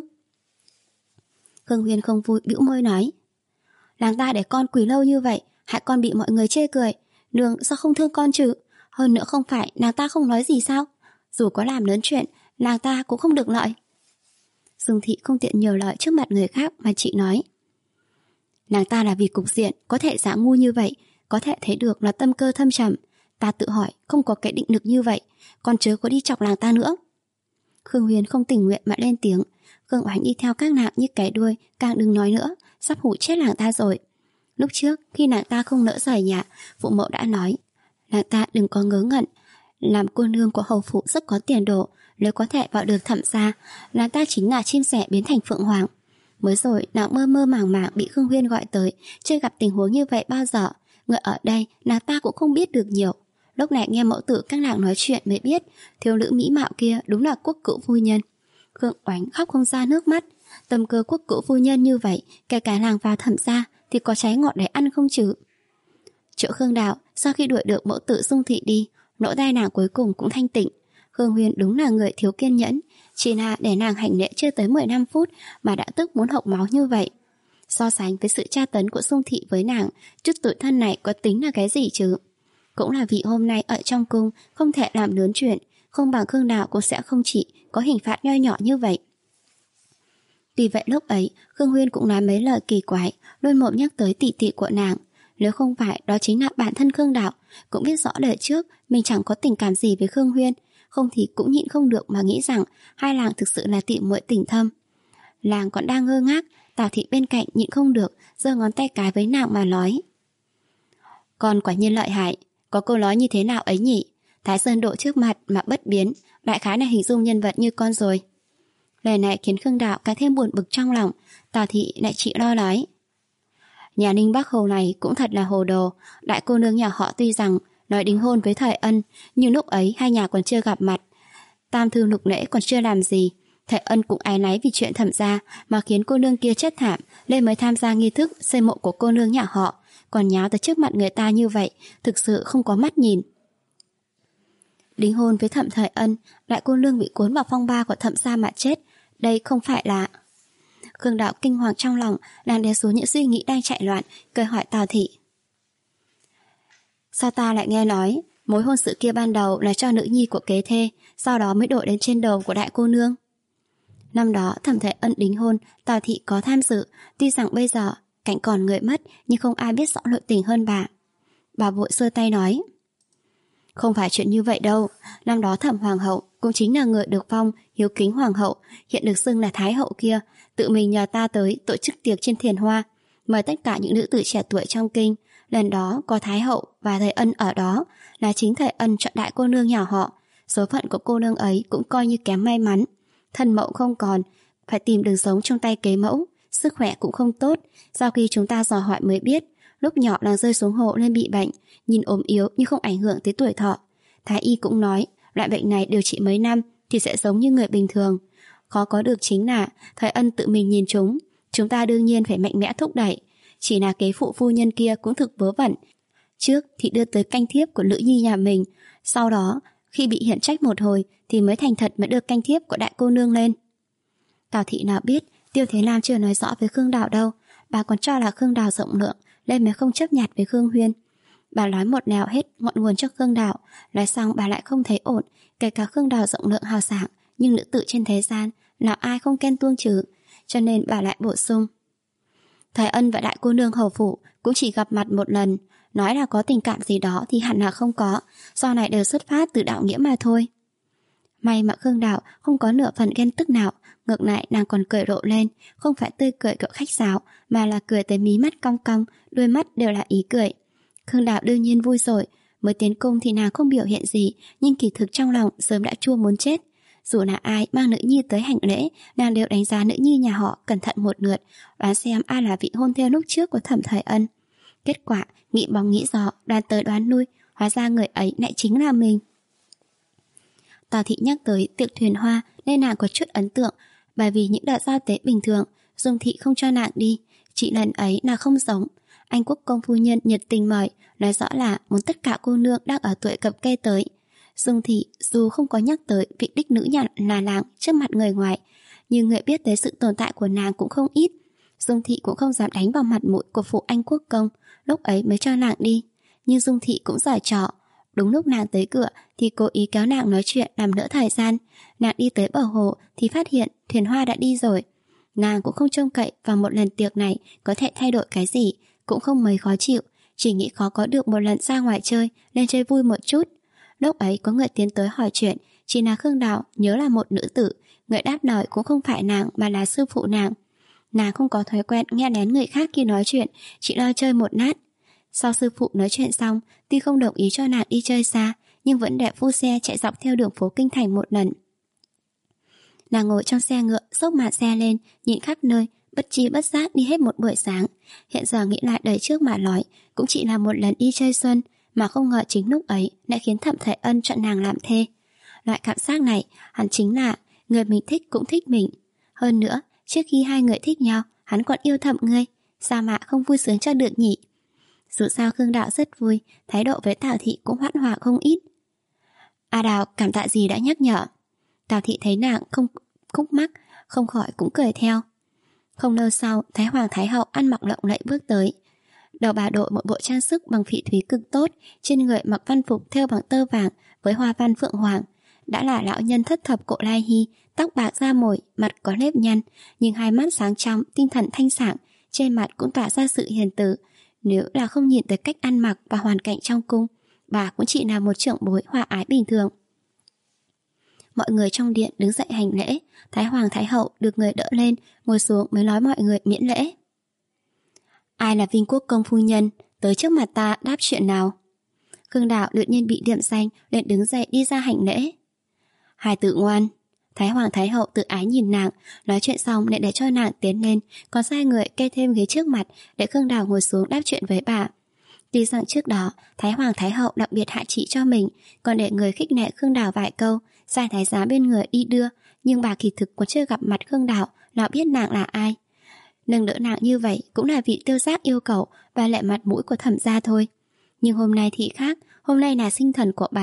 Khương Huyên không vui bĩu môi nói. Nàng ta để con quỳ lâu như vậy, hại con bị mọi người chê cười. Nương sao không thương con chứ? Hơn nữa không phải nàng ta không nói gì sao? Dù có làm lớn chuyện, nàng ta cũng không được lợi. Dung Thị không tiện nhiều lời trước mặt người khác mà chị nói. Nàng ta là vì cục diện, có thể giả ngu như vậy, có thể thấy được là tâm cơ thâm trầm. Ta tự hỏi, không có cái định lực như vậy, con chớ có đi chọc nàng ta nữa. Khương Huyền không tình nguyện mà lên tiếng. Khương Oánh đi theo các nàng như cái đuôi, càng đừng nói nữa, sắp hủ chết nàng ta rồi. Lúc trước, khi nàng ta không nỡ rời nhà, phụ mẫu đã nói, nàng ta đừng có ngớ ngẩn, làm cô nương của hầu phủ rất có tiền đồ, nếu có thể vào được Thẩm gia, nàng ta chính là chim sẻ biến thành phượng hoàng. Mới rồi nàng mơ mơ màng màng bị Khương Huyên gọi tới, chưa gặp tình huống như vậy bao giờ. Người ở đây nàng ta cũng không biết được nhiều. Lúc này nghe mẫu tử các nàng nói chuyện mới biết thiếu nữ mỹ mạo kia đúng là quốc cữu phu nhân. Khương Oánh khóc không ra nước mắt. Tâm cơ quốc cữu phu nhân như vậy, kể cả nàng vào Thẩm gia thì có trái ngọt để ăn không chứ. Chỗ Khương Đạo sau khi đuổi được mẫu tử Dung Thị đi, nỗi tai nàng cuối cùng cũng thanh tịnh. Khương Huyên đúng là người thiếu kiên nhẫn, chỉ là để nàng hành lễ chưa tới mười lăm phút mà đã tức muốn hộc máu như vậy. So sánh với sự tra tấn của Dung Thị với nàng, chút tủi thân này có tính là cái gì chứ? Cũng là vì hôm nay ở trong cung không thể làm lớn chuyện, không bằng Khương Đạo cũng sẽ không chỉ có hình phạt nho nhỏ như vậy. Vì vậy lúc ấy, Khương Huyên cũng nói mấy lời kỳ quái, luôn mồm nhắc tới tỷ tỷ của nàng. Nếu không phải đó chính là bản thân Khương Đạo, cũng biết rõ đời trước mình chẳng có tình cảm gì với Khương Huyên, không thì cũng nhịn không được mà nghĩ rằng hai làng thực sự là tỉ muội tình thâm. Làng còn đang ngơ ngác, Tào Thị bên cạnh nhịn không được, giơ ngón tay cái với nàng mà nói. Con quả nhiên lợi hại, có câu nói như thế nào ấy nhỉ? Thái Sơn độ trước mặt mà bất biến, đại khái là hình dung nhân vật như con rồi. Lời này khiến Khương Đạo càng thêm buồn bực trong lòng. Tào Thị lại chỉ lo nói. Nhà Ninh Bắc Hầu này cũng thật là hồ đồ. Đại cô nương nhà họ tuy rằng nói đính hôn với Thời Ân, nhưng lúc ấy hai nhà còn chưa gặp mặt, tam thư lục lễ còn chưa làm gì. Thời Ân cũng áy náy vì chuyện Thẩm gia mà khiến cô nương kia chết thảm, nên mới tham gia nghi thức xây mộ của cô nương nhà họ. Còn nháo tới trước mặt người ta như vậy, thực sự không có mắt nhìn. Đính hôn với Thẩm Thời Ân, đại cô nương bị cuốn vào phong ba của Thẩm gia mà chết. Đây không phải là... Khương Đạo kinh hoàng trong lòng, đang đè xuống những suy nghĩ đang chạy loạn, cười hỏi Tào Thị. Sao ta lại nghe nói mối hôn sự kia ban đầu là cho nữ nhi của kế thê, sau đó mới đổi đến trên đầu của đại cô nương? Năm đó Thẩm Thời Ân đính hôn, Tào Thị có tham dự, tuy rằng bây giờ cảnh còn người mất, nhưng không ai biết rõ nội tình hơn bà. Bà vội xua tay nói, không phải chuyện như vậy đâu. Năm đó Thẩm Hoàng hậu cũng chính là người được phong hiếu kính hoàng hậu, hiện được xưng là Thái hậu kia, tự mình nhờ ta tới tổ chức tiệc trên Thiền Hoa, mời tất cả những nữ tử trẻ tuổi trong kinh. Lần đó có Thái hậu và Thời Ân ở đó, là chính Thời Ân chọn đại cô nương nhà họ. Số phận của cô nương ấy cũng coi như kém may mắn, thân mẫu không còn, phải tìm đường sống trong tay kế mẫu, sức khỏe cũng không tốt. Sau khi chúng ta dò hỏi mới biết, lúc nhỏ nàng rơi xuống hồ nên bị bệnh, nhìn ốm yếu nhưng không ảnh hưởng tới tuổi thọ. Thái y cũng nói loại bệnh này điều trị mấy năm thì sẽ giống như người bình thường. Khó có được chính là Thời Ân tự mình nhìn chúng, chúng ta đương nhiên phải mạnh mẽ thúc đẩy. Chỉ là kế phụ phu nhân kia cũng thực vớ vẩn, trước thì đưa tới canh thiếp của nữ nhi nhà mình, sau đó khi bị hiển trách một hồi thì mới thành thật mới đưa canh thiếp của đại cô nương lên. Tào Thị nào biết Tiêu Thế Nam chưa nói rõ với Khương Đào đâu, bà còn cho là Khương Đào rộng lượng nên mới không chấp nhặt với Khương Huyên. Bà nói một nẻo hết ngọn nguồn cho Khương Đào, nói xong bà lại không thấy ổn. Kể cả Khương Đào rộng lượng hào sảng, nhưng nữ tử trên thế gian nào ai không ghen tuông chứ, cho nên bà lại bổ sung, Thời Ân và đại cô nương hầu phủ cũng chỉ gặp mặt một lần, nói là có tình cảm gì đó thì hẳn là không có, sau này đều xuất phát từ đạo nghĩa mà thôi. May mà Khương Đào không có nửa phần ghen tức nào, ngược lại nàng còn cười rộ lên, không phải tươi cười kiểu khách sáo, mà là cười tới mí mắt cong cong, đôi mắt đều là ý cười. Khương Đào đương nhiên vui rồi, mới tiến cung thì nàng không biểu hiện gì, nhưng kỳ thực trong lòng sớm đã chua muốn chết. Dù là ai mang nữ nhi tới hành lễ, nàng đều đánh giá nữ nhi nhà họ cẩn thận một lượt, đoán xem ai là vị hôn thê lúc trước của Thẩm Thời Ân. Kết quả nghĩ bóng nghĩ gió, đoán tới đoán lui, hóa ra người ấy lại chính là mình. Tào Thị nhắc tới tiệc thuyền hoa nên nàng có chút ấn tượng, bởi vì những đợt giao tế bình thường Dung Thị không cho nàng đi, chỉ lần ấy là không giống. Anh Quốc công phu nhân nhiệt tình mời, nói rõ là muốn tất cả cô nương đang ở tuổi cập kê tới. Dung Thị dù không có nhắc tới vị đích nữ nhà là nàng trước mặt người ngoài, nhưng người biết tới sự tồn tại của nàng cũng không ít. Dung Thị cũng không dám đánh vào mặt mũi của phụ anh Quốc công, lúc ấy mới cho nàng đi. Nhưng Dung Thị cũng giỏi trò, đúng lúc nàng tới cửa thì cố ý kéo nàng nói chuyện làm lỡ thời gian. Nàng đi tới bờ hồ thì phát hiện thuyền hoa đã đi rồi. Nàng cũng không trông cậy vào một lần tiệc này có thể thay đổi cái gì, cũng không mấy khó chịu, chỉ nghĩ khó có được một lần ra ngoài chơi nên chơi vui một chút. Lúc ấy có người tiến tới hỏi chuyện, chỉ là Khương Đào nhớ là một nữ tử, người đáp lời cũng không phải nàng mà là sư phụ nàng. Nàng không có thói quen nghe lén người khác khi nói chuyện, chỉ lo chơi một nát. Sau sư phụ nói chuyện xong, tuy không đồng ý cho nàng đi chơi xa, nhưng vẫn để phu xe chạy dọc theo đường phố kinh thành một lần. Nàng ngồi trong xe ngựa, xốc màn xe lên, nhìn khắp nơi, bất chi bất giác đi hết một buổi sáng. Hiện giờ nghĩ lại đời trước mà nói, cũng chỉ là một lần đi chơi xuân, mà không ngờ chính lúc ấy lại khiến Thẩm Thời Ân chọn nàng làm thê. Loại cảm giác này hẳn chính là người mình thích cũng thích mình. Hơn nữa, trước khi hai người thích nhau, hắn còn yêu thầm ngươi, sao mà không vui sướng cho được nhỉ? Dù sao Khương Đạo rất vui, thái độ với Tào Thị cũng hoãn hòa không ít. A Đào cảm tạ gì đã nhắc nhở. Tào Thị thấy nàng không khúc mắc, không khỏi cũng cười theo. Không lâu sau, Thái Hoàng Thái Hậu ăn mặc lộng lẫy bước tới. Đầu bà đội một bộ trang sức bằng phỉ thúy cực tốt, trên người mặc văn phục thêu bằng tơ vàng với hoa văn phượng hoàng. Đã là lão nhân thất thập Cổ Lai Hy, tóc bạc da mồi, mặt có nếp nhăn, nhưng hai mắt sáng trong, tinh thần thanh sảng, trên mặt cũng tỏa ra sự hiền từ. Nếu là không nhìn tới cách ăn mặc và hoàn cảnh trong cung, bà cũng chỉ là một trưởng bối hòa ái bình thường. Mọi người trong điện đứng dậy hành lễ, Thái Hoàng Thái Hậu được người đỡ lên, ngồi xuống mới nói mọi người miễn lễ. Ai là Vinh Quốc công phu nhân, tới trước mặt ta đáp chuyện nào? Khương Đạo đột nhiên bị điểm danh, liền đứng dậy đi ra hành lễ. Hài tử ngoan. Thái Hoàng Thái Hậu tự ái nhìn nàng, nói chuyện xong lại để cho nàng tiến lên, còn sai người kê thêm ghế trước mặt để Khương Đào ngồi xuống đáp chuyện với bà. Tuy rằng trước đó Thái Hoàng Thái Hậu đặc biệt hạ chỉ cho mình, còn để người khích nệ Khương Đào vài câu, sai thái giám bên người đi đưa, nhưng bà kỳ thực còn chưa gặp mặt Khương Đào, nào biết nàng là ai. Nâng đỡ nàng như vậy cũng là vị tiêu giác yêu cầu và lệ mặt mũi của Thẩm gia thôi. Nhưng hôm nay thì khác, hôm nay là sinh thần của bà,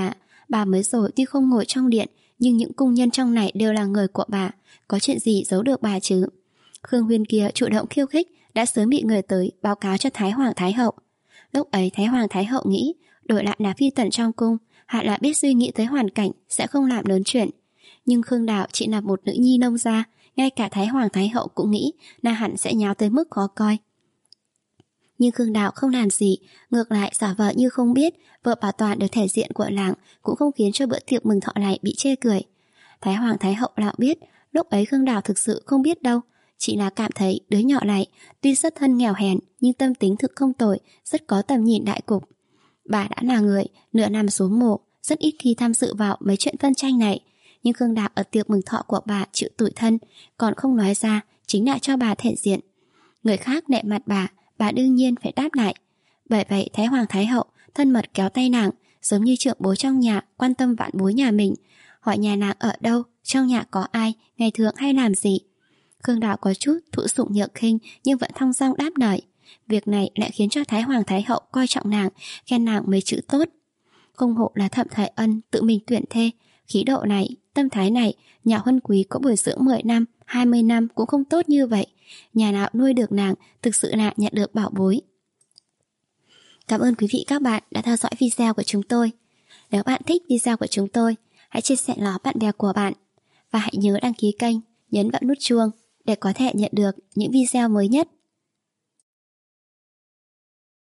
Bà mới rồi tuy không ngồi trong điện, nhưng những cung nhân trong này đều là người của bà, có chuyện gì giấu được bà chứ? Khương Huyên kia chủ động khiêu khích, đã sớm bị người tới báo cáo cho Thái Hoàng Thái Hậu. Lúc ấy Thái Hoàng Thái Hậu nghĩ đổi lại là phi tần trong cung, hẳn là biết suy nghĩ tới hoàn cảnh, sẽ không làm lớn chuyện. Nhưng Khương Đào chỉ là một nữ nhi nông gia, ngay cả Thái Hoàng Thái Hậu cũng nghĩ là hẳn sẽ nháo tới mức khó coi. Nhưng Khương Đào không làm gì, ngược lại giả vờ như không biết, vợ bảo toàn được thể diện của làng, cũng không khiến cho bữa tiệc mừng thọ này bị chê cười. Thái Hoàng Thái Hậu lão biết, lúc ấy Khương Đào thực sự không biết đâu, chỉ là cảm thấy đứa nhỏ này tuy xuất thân nghèo hèn nhưng tâm tính thực không tồi, rất có tầm nhìn đại cục. Bà đã là người nửa nằm xuống mồ, rất ít khi tham dự vào mấy chuyện phân tranh này, nhưng Khương Đào ở tiệc mừng thọ của bà chịu tủi thân, còn không nói ra, chính là cho bà thể diện. Người khác nệ mặt bà, bà đương nhiên phải đáp lại. Bởi vậy Thái Hoàng Thái Hậu thân mật kéo tay nàng, giống như trưởng bối trong nhà quan tâm vạn bối nhà mình, hỏi nhà nàng ở đâu, trong nhà có ai, ngày thường hay làm gì. Khương Đào có chút thụ sủng nhược khinh, nhưng vẫn thong dong đáp lời. Việc này lại khiến cho Thái Hoàng Thái Hậu coi trọng nàng, khen nàng mấy chữ tốt. Không hộ là Thẩm Thái Ân tự mình tuyển thê, khí độ này, tâm thái này, nhà huân quý có bồi dưỡng mười năm, hai mươi năm cũng không tốt như vậy. Nhà nào nuôi được nàng, thực sự là nhận được bảo bối. Cảm ơn quý vị các bạn đã theo dõi video của chúng tôi. Nếu bạn thích video của chúng tôi, hãy chia sẻ nó bạn bè của bạn. Và hãy nhớ đăng ký kênh, nhấn vào nút chuông để có thể nhận được những video mới nhất.